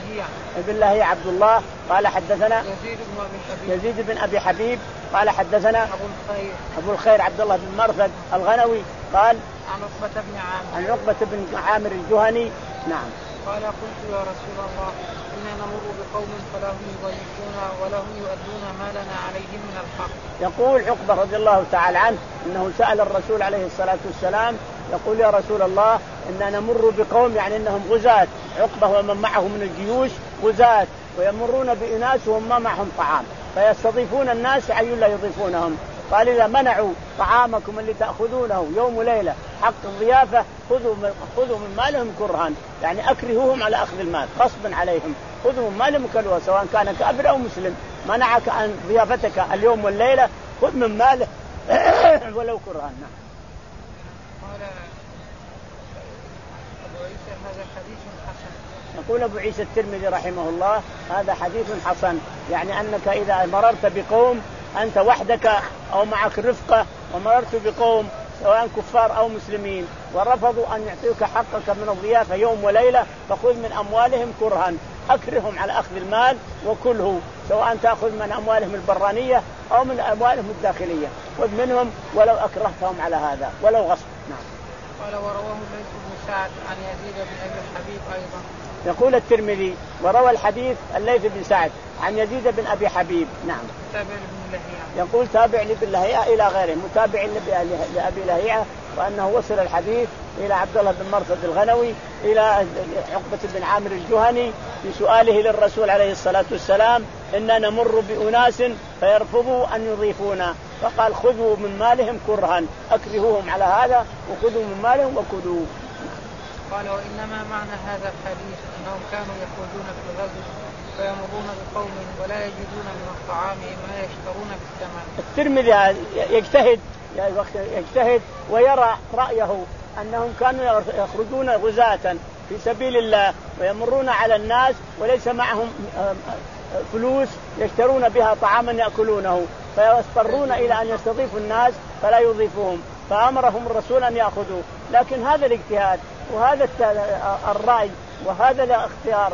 B: ابن لهيعة عبد الله قال حدثنا
A: يزيد بن أبي حبيب,
B: يزيد بن أبي حبيب قال حدثنا
A: أبو الخير,
B: أبو الخير عبد الله بن مرثد الغنوي قال
A: عن عقبة بن عامر
B: عن عقبة بن عامر الجهني. نعم.
A: قال قلت يا رسول الله إنا نمر بقوم فلا هم يضيفون ولا هم يؤدون ما لنا عليهم من الحق.
B: يقول عقبة رضي الله تعالى عنه إنه سأل الرسول عليه الصلاة والسلام يقول يا رسول الله إننا نمر بقوم يعني إنهم غزاة، عقبة ومن معه من الجيوش غزاة ويمرون بإناس وهم ما معهم طعام فيستضيفون الناس عيون لا يضيفونهم. قال إذا منعوا طعامكم اللي تأخذونه يوم وليلة حق الضيافة خذوا خذوا من مالهم كرها، يعني أكرهوهم على أخذ المال غصبا عليهم، خذوا من مالهم كلوا سواء كان كافر أو مسلم. منعك عن ضيافتك اليوم والليلة خذ من ماله ولو كرها.
A: قال أبو عيسى هذا حديث حسن.
B: يقول أبو عيسى الترمذي رحمه الله هذا حديث حسن، يعني أنك إذا مررت بقوم أنت وحدك أو معك رفقة ومررت بقوم سواء كفار أو مسلمين ورفضوا أن يعطيك حقك من الضيافة يوم وليلة فخذ من أموالهم كرها، أكرههم على أخذ المال وكله سواء تأخذ من أموالهم البرانية أو من أموالهم الداخلية. خذ منهم ولو أكرهتهم على هذا ولو غصب. نعم.
A: قال ورواه الليث بن سعد عن يزيد بن أبي حبيب أيضا.
B: يقول الترمذي وروى الحديث الليث بن سعد عن يزيد بن أبي حبيب. نعم.
A: تابع لابن لهيعة.
B: يقول تابع لابن لهيعة إلى غيره متابع لأبي لهيعة وأنه وصل الحديث إلى عبد الله بن مرثد الغنوي إلى عقبة بن عامر الجهني في سؤاله للرسول عليه الصلاة والسلام إننا نمر بأناس فيرفضوا أن يضيفونا فقال خذوا من مالهم كرها أكرهوهم على هذا وخذوا من مالهم وكلوا.
A: قال وإنما معنى هذا الحديث أنهم كانوا يخرجون في الغزو فيمرون بقوم ولا يجدون من الطعام ما يشترون بالثمن.
B: الترمذي يجتهد يجتهد ويرى رأيه أنهم كانوا يخرجون غزاة في سبيل الله ويمرون على الناس وليس معهم فلوس يشترون بها طعاما يأكلونه فيضطرون إلى أن يستضيفوا الناس فلا يضيفوهم فأمرهم الرسول أن يأخذوا. لكن هذا الاجتهاد وهذا الرأي وهذا الاختيار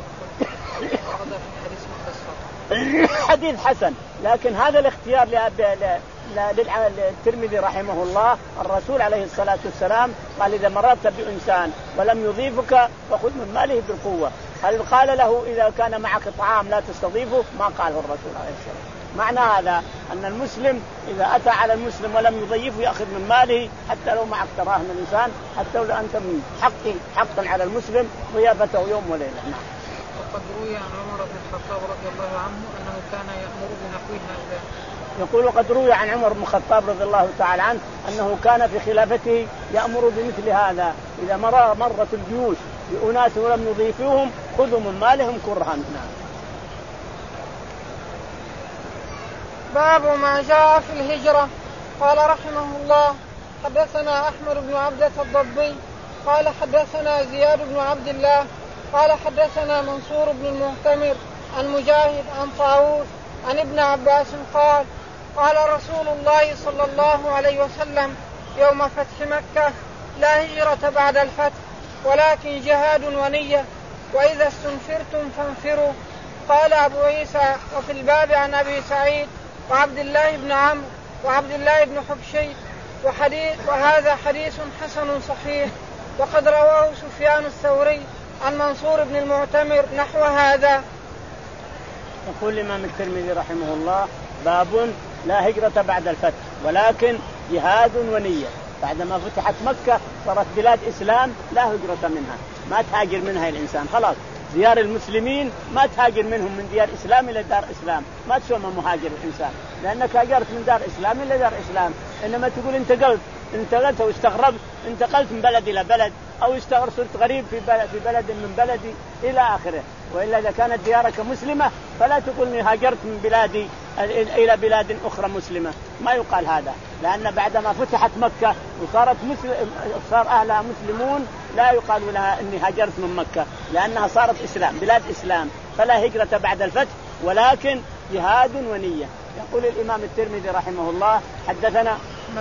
B: حديث حسن لكن هذا الاختيار للترمذي رحمه الله الرسول عليه الصلاة والسلام قال إذا مررت بإنسان ولم يضيفك فخذ من ماله بالقوة. هل قال له إذا كان معك طعام لا تستضيفه؟ ما قاله الرسول عليه الصلاة والسلام. معنى هذا أن المسلم إذا أتى على المسلم ولم يضيفه يأخذ من ماله حتى لو معك تراهن الإنسان حتى لو أنت من حقي حقا على المسلم ضيافته يوم وليلة. نعم.
A: وقد روي عن عمر بن الخطاب رضي الله عنه أنه كان يأمر بنحو هذا.
B: يقول وقد روي عن عمر بن الخطاب رضي الله تعالى عنه أنه كان في خلافته يأمر بمثل هذا إذا مر مرت الجيوش بأناس ولم يضيفوهم خذوا من مالهم كرها. نعم.
A: باب ما جاء في الهجرة. قال رحمه الله حدثنا أحمد بن عبدة الضبي قال حدثنا زياد بن عبد الله قال حدثنا منصور بن المعتمر عن مجاهد عن طاووس عن ابن عباس قال قال رسول الله صلى الله عليه وسلم يوم فتح مكة لا هجرة بعد الفتح ولكن جهاد ونية وإذا استنفرتم فانفروا. قال أبو عيسى وفي الباب عن أبي سعيد وعبد الله بن عمرو وعبد الله بن حبشي وحديث وهذا حديث حسن صحيح. وقد رواه سفيان الثوري عن منصور بن المعتمر نحو هذا.
B: يقول الإمام الترمذي رحمه الله باب لا هجرة بعد الفتح ولكن جهاد ونية. بعدما فتحت مكة صارت بلاد إسلام لا هجرة منها ما تهاجر منها الإنسان خلاص ديار المسلمين ما تهاجر منهم من ديار إسلام إلى دار إسلام ما تسمى مهاجر الإنسان لأنك هاجرت من دار إسلام إلى دار إسلام. إنما تقول انتقلت انتقلت واستغربت انتقلت من بلد إلى بلد أو استغرب صرت غريب في بلد, في بلد من بلدي إلى آخره. وإلا إذا كانت ديارك مسلمة فلا تقول إني هاجرت من بلادي إلى بلاد أخرى مسلمة ما يقال هذا لأن بعدما فتحت مكة وصارت مسلم صار أهلها مسلمون لا يقال لها إني هاجرت من مكة لأنها صارت إسلام بلاد إسلام فلا هجرة بعد الفتح ولكن جهاد ونية. يقول الإمام الترمذي رحمه الله حدثنا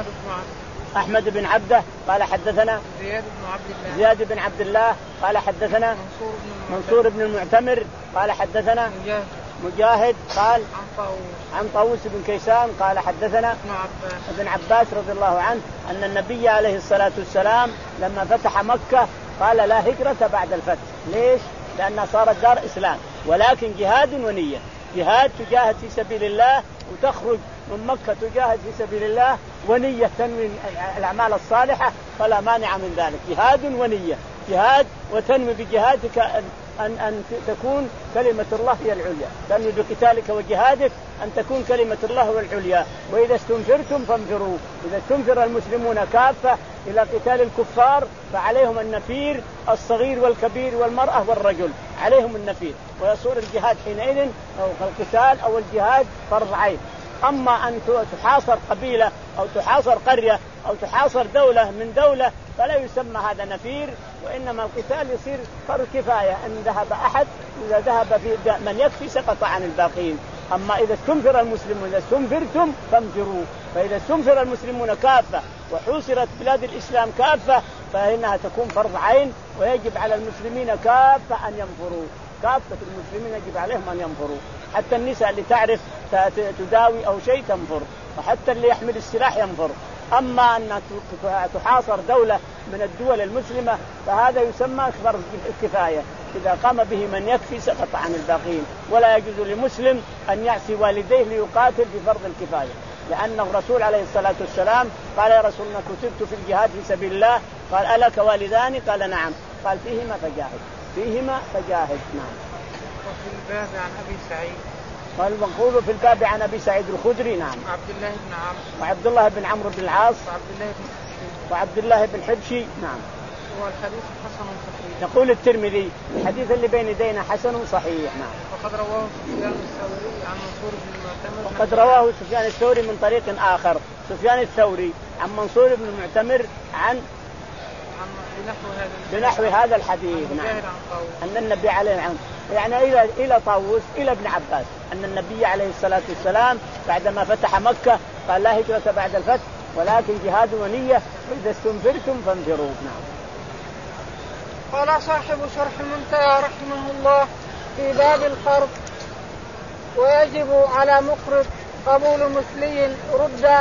B: أحمد بن عبده قال حدثنا
A: زياد بن عبد الله
B: زياد بن عبد الله قال حدثنا
A: منصور بن,
B: منصور بن المعتمر قال حدثنا
A: مجاهد,
B: مجاهد قال
A: عن طاووس
B: عن طاووس بن كيسان قال حدثنا
A: ابن عباس,
B: ابن عباس رضي الله عنه أن النبي عليه الصلاة والسلام لما فتح مكة قال لا هجرة بعد الفتح. ليش؟ لأنها صارت دار إسلام ولكن جهاد ونية جهاد تجاهد في سبيل الله وتخرج من مكة تجاهد في سبيل الله ونية تنوي الأعمال الصالحة فلا مانع من ذلك. جهاد ونية جهاد وتنوي بجهادك أن, أن, أن تكون كلمة الله هي العليا تنوي بقتالك وجهادك أن تكون كلمة الله هي العليا. وإذا استنفرتم فانفروا إذا استنفر المسلمون كافة إلى قتال الكفار فعليهم النفير الصغير والكبير والمرأة والرجل عليهم النفير ويصير الجهاد حينئذ أو القتال أو الجهاد فرض عين. أما أن تحاصر قبيلة أو تحاصر قرية أو تحاصر دولة من دولة فلا يسمى هذا نفير وإنما القتال يصير فرض كفاية أن ذهب أحد إذا ذهب في من يكفي سقط عن الباقين. أما إذا استنفر المسلمون إذا استنفرتم فانفروا فإذا استنفر المسلمون كافة وحوصرت بلاد الإسلام كافة فإنها تكون فرض عين ويجب على المسلمين كافة أن ينفروا كافة المسلمين يجب عليهم أن ينفروا حتى النساء اللي تعرف تداوي أو شيء تنفر وحتى اللي يحمل السلاح ينفر. أما أن تحاصر دولة من الدول المسلمة فهذا يسمى فرض الكفاية، إذا قام به من يكفي سقط عن الباقين. ولا يجوز لمسلم أن يعصي والديه ليقاتل بفرض الكفاية، لأن الرسول عليه الصلاة والسلام قال يا رسول الله كتبت في الجهاد في سبيل الله، قال ألك والدان؟ قال نعم، قال فيهما فجاهد، فيهما فجاهد. نعم.
A: وفي الباب عن أبي سعيد
B: قال المنقول في الباب عن أبي سعيد الخدري. نعم.
A: وعبد الله بن عمرو
B: وعبد الله بن عمرو بن العاص
A: وعبد الله بن حبشي
B: وعبد الله بن حبشي. نعم.
A: والحديث حسن صحيح.
B: يقول الترمذي الحديث اللي بين يدينا حسن صحيح. نعم.
A: وقد رواه سفيان الثوري عن منصور بن المعتمر
B: وقد رواه سفيان الثوري من طريق آخر، سفيان الثوري عن منصور بن المعتمر عن بنحو هذا الحديث. نعم. أن النبي عليه الصلاة يعني إلى إلى طاووس إلى ابن عباس أن النبي عليه الصلاة والسلام بعدما فتح مكة قال لا هجرة بعد الفتح ولكن جهاد ونية، وإذا استنفرتم فانفروا. نعم.
A: قال صاحب شرح المنتهى رحمه الله في باب القرض: ويجب على مقرض قبول مثلي رد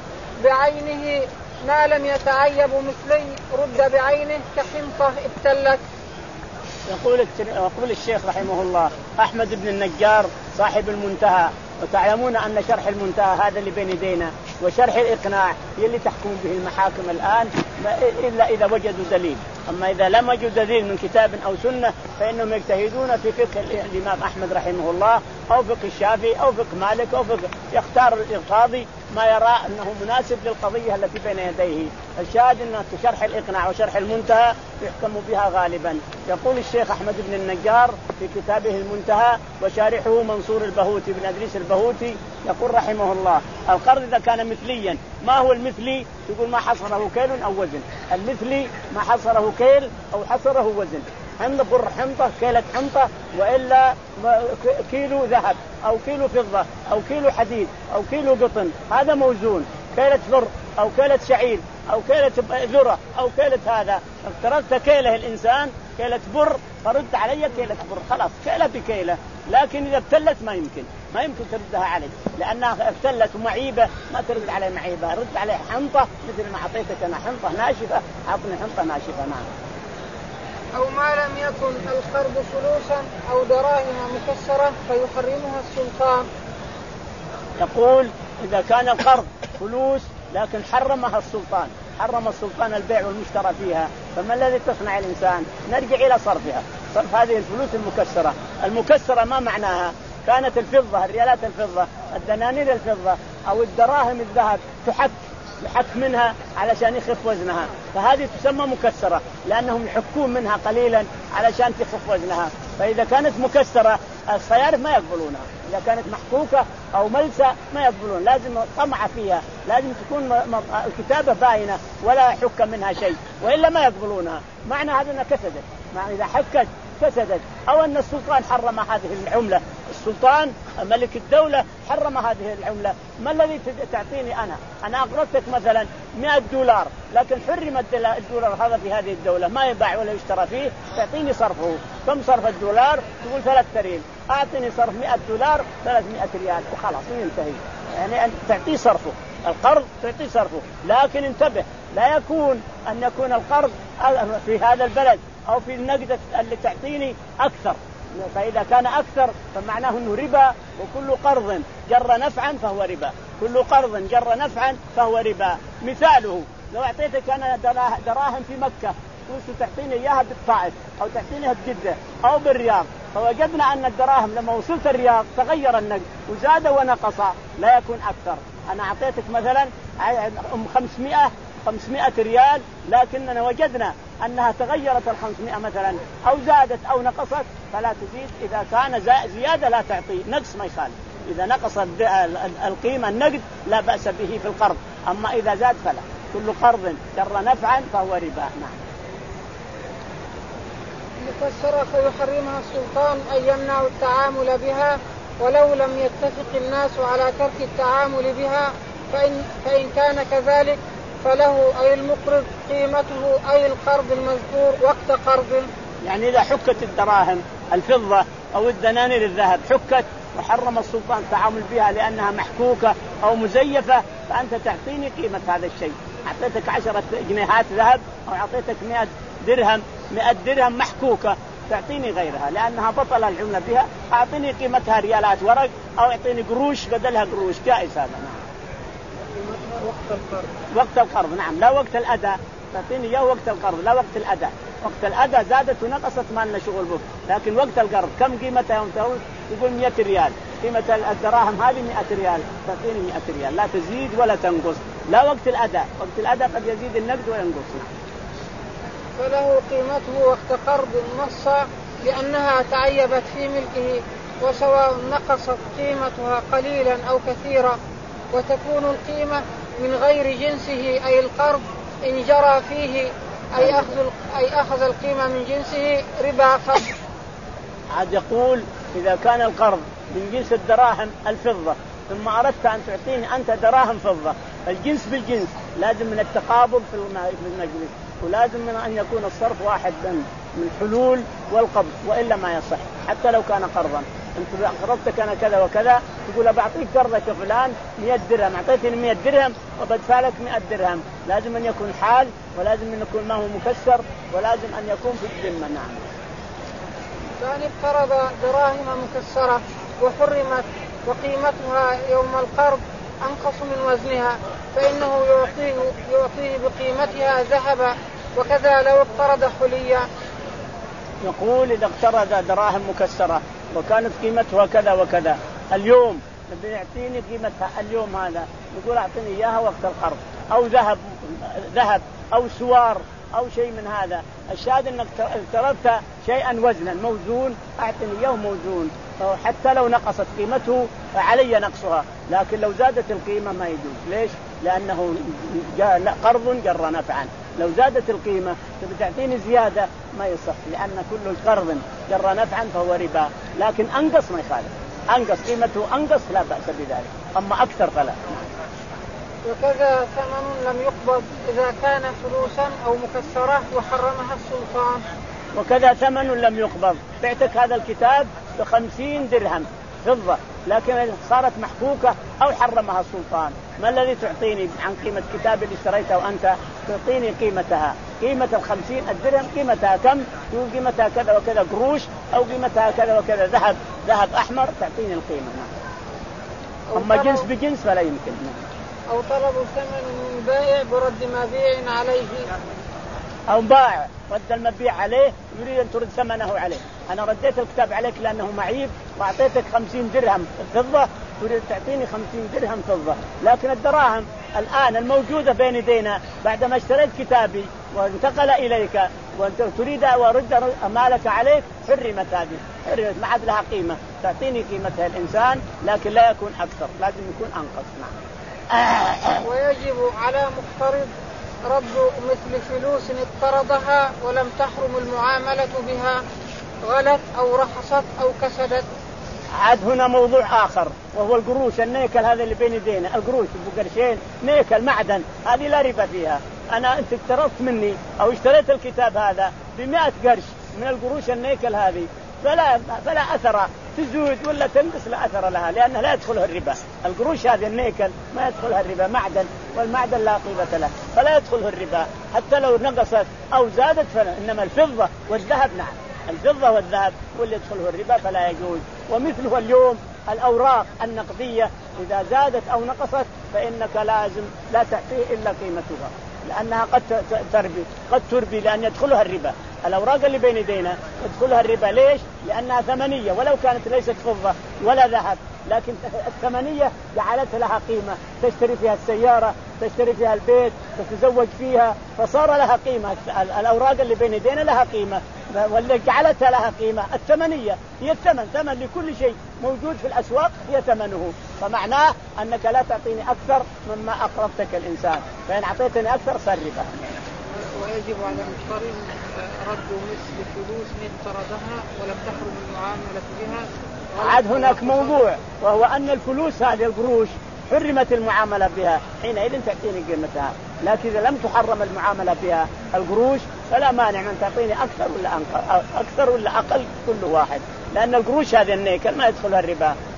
A: بعينه ما لم يتعيب مثلي رد بعينه كحنطة ابتلت.
B: يقول يقول الشيخ رحمه الله أحمد بن النجار صاحب المنتهى، وتعلمون أن شرح المنتهى هذا اللي بين يدينا وشرح الإقناع هي اللي تحكم به المحاكم الآن إلا إذا وجدوا دليل. أما إذا لم يجدوا دليل من كتاب أو سنة فإنهم يجتهدون في فقه الإمام أحمد رحمه الله أو فقه الشافعي أو فقه مالك أو فقه، يختار القاضي ما يرى أنه مناسب للقضية التي بين يديه. الشاهد أن شرح الإقناع وشرح المنتهى يحكم بها غالبا. يقول الشيخ أحمد بن النجار في كتابه المنتهى وشارحه منصور البهوتي بن أدريس البهوتي يقول رحمه الله: القرض إذا كان مثليا، ما هو المثلي؟ يقول ما حصره كيل أو وزن. المثلي ما حصره كيل أو حصره وزن. حنطة بر حنطة كيلة حنطة، وإلا كيلو ذهب أو كيلو فضة أو كيلو حديد أو كيلو قطن، هذا موزون. كيلة بر أو كيلة شعير أو كيلة ذرة أو كيلة هذا، افترضت كيله الإنسان كيلة بر فرد علي كيلة بر، خلاص كيلة بكيلة. لكن إذا ابتلت ما يمكن ما يمكن تردها عليه، لأنها ابتلت معيبة ما ترد عليه معيبة، رد عليه حنطة مثل ما أعطيتك أنا حنطة ناشفة، أعطني حنطة ناشفة. نعم.
A: أو ما لم يكن القرض فلوسا أو دراهم مكسرة فيحرمها السلطان.
B: يقول إذا كان القرض فلوس لكن حرمها السلطان، حرم السلطان البيع والمشترى فيها، فما الذي تصنع الإنسان؟ نرجع إلى صرفها، صرف هذه الفلوس المكسرة. المكسرة ما معناها؟ كانت الفضة، الريالات الفضة، الدنانير الفضة أو الدراهم الذهب تحك يحك منها علشان يخف وزنها، فهذه تسمى مكسرة لأنهم يحكون منها قليلا علشان تخف وزنها. فإذا كانت مكسرة الصيارف ما يقبلونها، إذا كانت محكوكة أو ملسة ما يقبلون، لازم طمع فيها، لازم تكون الكتابة باينة ولا يحك منها شيء، وإلا ما يقبلونها. معنى هذا أنها كسدت، معنى إذا حكت كسدت. أو أن السلطان حرم هذه العملة، السلطان ملك الدولة حرم هذه العملة. ما الذي تعطيني أنا؟ أنا أقرضتك مثلا مئة دولار، لكن حرم الدولار هذا في هذه الدولة، ما يباع ولا يشترى فيه، تعطيني صرفه. كم صرف الدولار؟ تقول ثلاث ترين، أعطني صرف مئة دولار ثلاثمائة ريال وخلاص ينتهي. يعني أن تعطي صرفه، القرض تعطي صرفه. لكن انتبه، لا يكون أن يكون القرض في هذا البلد أو في النقدة اللي تعطيني أكثر، فإذا كان أكثر فمعناه أنه ربا، وكل قرض جر نفعا فهو ربا، كل قرض جر نفعا فهو ربا. مثاله لو أعطيتك أنا دراهم في مكة قلت تعطيني إياها بالطائف أو تعطينيها بجدة أو بالرياض، فوجدنا أن الدراهم لما وصلت الرياض تغير النقد وزاد ونقص، لا يكون أكثر. أنا أعطيتك مثلا خمسمائة خمسمائة ريال، لكننا وجدنا أنها تغيرت الخمسمائة مثلا أو زادت أو نقصت، فلا تزيد. إذا كان زيادة لا تعطي، نقص ما يخالف. إذا نقص القيمة النقد لا بأس به في القرض، أما إذا زاد فلا. كل قرض جر نفعا فهو ربا. نعم.
A: مكسرة فيحرمها السلطان أن يمنع التعامل بها، ولو لم يتفق الناس على ترك التعامل بها، فإن, فإن كان كذلك فله أي المقرض قيمته أي القرض المذكور وقت قرض.
B: يعني إذا حكت الدراهم الفضة أو الدنانير الذهب حكت وحرم السلطان التعامل بها لأنها محكوكة أو مزيفة، فأنت تعطيني قيمة هذا الشيء. أعطيتك عشرة جنيهات ذهب أو أعطيتك مئة درهم مئة درهم محكوكة، تعطيني غيرها لأنها بطل العملة بها، أعطيني قيمتها ريالات ورق أو أعطيني قروش بدلها قروش، جائز هذا. نعم.
A: وقت القرض
B: وقت القرض نعم، لا وقت الأداء، تعطيني إياه وقت القرض لا وقت الأداء. وقت الأداء زادت ونقصت ما لنا شغل به، لكن وقت القرض كم قيمتها يوم تقول يقول مئة ريال، قيمة الدراهم هذه مئة ريال، تعطيني مئة ريال لا تزيد ولا تنقص. لا وقت الأداء، وقت الأداء قد يزيد النقد وينقص.
A: فله قيمته وقت قرض النص لأنها تعيبت في ملكه، وسواء نقصت قيمتها قليلا أو كثيرا، وتكون القيمة من غير جنسه أي القرض إن جرى فيه أي أخذ أي أخذ القيمة من جنسه ربا فضل.
B: عاد يقول إذا كان القرض من جنس الدراهم الفضة ثم أردت أن تعطيني أنت دراهم فضة، الجنس بالجنس لازم من التقابض في المجلس، ولازم من أن يكون الصرف واحد من الحلول والقبض، وإلا ما يصح حتى لو كان قرضا. أنت قرضتك أنا كذا وكذا، تقول بعطيك قرضك فلان مئة درهم، أعطيتني مئة درهم وبدفع لك مئة درهم، لازم أن يكون حال، ولازم أن يكون ما هو مكسر، ولازم أن يكون في الذمة. نعم.
A: كان افترض دراهم مكسرة وحرمت وقيمتها يوم القرض أنقص من وزنها، فإنه يعطيه, يعطيه بقيمتها ذهبا، وكذا لو افترض حليا.
B: يقول إذا افترض دراهم مكسرة وكانت قيمتها كذا وكذا، اليوم بيعطيني قيمتها اليوم هذا، يقول أعطيني إياها وقت القرض، أو ذهب ذهب أو سوار أو شيء من هذا. الشاهد أنك افترضت شيئا وزنا موزون، أعطني إياه موزون، حتى لو نقصت قيمته علي نقصها، لكن لو زادت القيمة ما يجوز. ليش؟ لأنه جاء قرض جر نفعا، لو زادت القيمة تعطيني زيادة ما يصح، لأن كل قرض جر نفعا فهو ربا، لكن أنقص ما يخالف، أنقص قيمته أنقص لا بأس بذلك، أما أكثر فلا.
A: وكذا ثمن لم يقبض إذا كان فلوسا أو مكسرة وحرمها السلطان.
B: وكذا ثمن لم يقبض، بعتك هذا الكتاب بخمسين درهم فضة، لكن صارت محكوكة أو حرمها السلطان، ما الذي تعطيني عن قيمة كتاب اللي اشتريته وأنت تعطيني قيمتها؟ قيمة الخمسين الدرهم قيمتها كم؟ تقول قيمتها كذا وكذا قروش، أو قيمتها كذا وكذا ذهب ذهب أحمر، تعطيني القيمة. أما جنس بجنس فلا يمكن.
A: أو طلب ثمن من بائع برد مبيع عليه،
B: أو باع رد المبيع عليه يريد أن ترد ثمنه عليه، أنا رديت الكتاب عليك لأنه معيب وأعطيتك خمسين درهم فضة، تريد تعطيني خمسين درهم فضة، لكن الدراهم الآن الموجودة بين يدينا بعدما اشتريت كتابي وانتقل إليك وأنت تريد ورد مالك عليك، حرمت هذه، حرمت ما عاد لها قيمة، تعطيني قيمتها الإنسان لكن لا يكون أكثر، لازم يكون أنقص. نعم.
A: ويجب على مقترض رد مثل فلوس اقترضها ولم تحرم المعاملة بها، غلت أو رخصت أو كسدت.
B: عاد هنا موضوع آخر وهو القروش، النيكل هذا اللي بين يدينا، القروش بقرشين نيكل معدن، هذه لا ربا فيها. أنا أنت اقترضت مني أو اشتريت الكتاب هذا بمئة قرش من القروش النيكل هذه، فلا فلا أثر تزود ولا تنقص، لا أثر لها، لأنها لا يدخلها الربا. القروش هذه النيكل ما يدخلها الربا، معدن، والمعدن لا قيمة له فلا يدخله الربا حتى لو نقصت أو زادت فلا. إنما الفضة والذهب نعم، الفضة والذهب واللي يدخله الربا فلا يجوز. ومثله اليوم الأوراق النقدية إذا زادت أو نقصت فإنك لازم لا تعطيه إلا قيمتها، لأنها قد تربي قد تربي لأن يدخلها الربا. الأوراق اللي بين يدينا يدخلها الربا، ليش؟ لأنها ثمنية، ولو كانت ليست فضة ولا ذهب، لكن الثمنية جعلت لها قيمة، تشتري فيها السيارة، تشتري فيها البيت، تتزوج فيها، فصار لها قيمة. الأوراق اللي بين يدينا لها قيمة، واللي جعلتها لها قيمة الثمنية هي الثمن، ثمن لكل شيء موجود في الأسواق هي ثمنه، فمعناه أنك لا تعطيني أكثر مما أقرضتك الإنسان، فإن أعطيتني أكثر صار ربا.
A: ويجب على المقترض رد مثل فلوس اقترضها ولم تحرم المعاملة بها.
B: عاد هناك موضوع وهو أن الفلوس هذه القروش حرمت المعاملة بها، حينئذ تعطيني قيمتها، لكن إذا لم تحرم المعاملة بها القروش فلا مانع من تعطيني أكثر ولا أكثر ولا أقل كل واحد، لأن القروش هذه النيكل ما يدخلها الربا،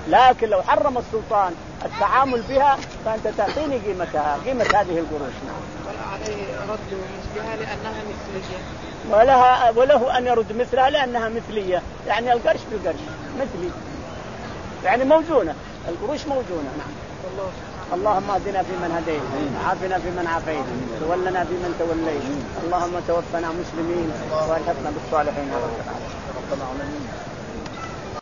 B: لكن لو حرم السلطان التعامل بها فأنت تعطيني قيمتها، قيمة هذه القروش.
A: ولا عليه رد مثلها لأنها مثلية،
B: ولها وله أن يرد مثلها لأنها مثلية، يعني القرش بالقرش مثلي، يعني موزونة، القروش موزونة. نعم.
A: الله.
B: اللهم اهدنا فيمن هديت، عافنا فيمن عافيت، تولنا فيمن توليت، اللهم توفنا مسلمين والحقنا بالصالحين يا رب العالمين.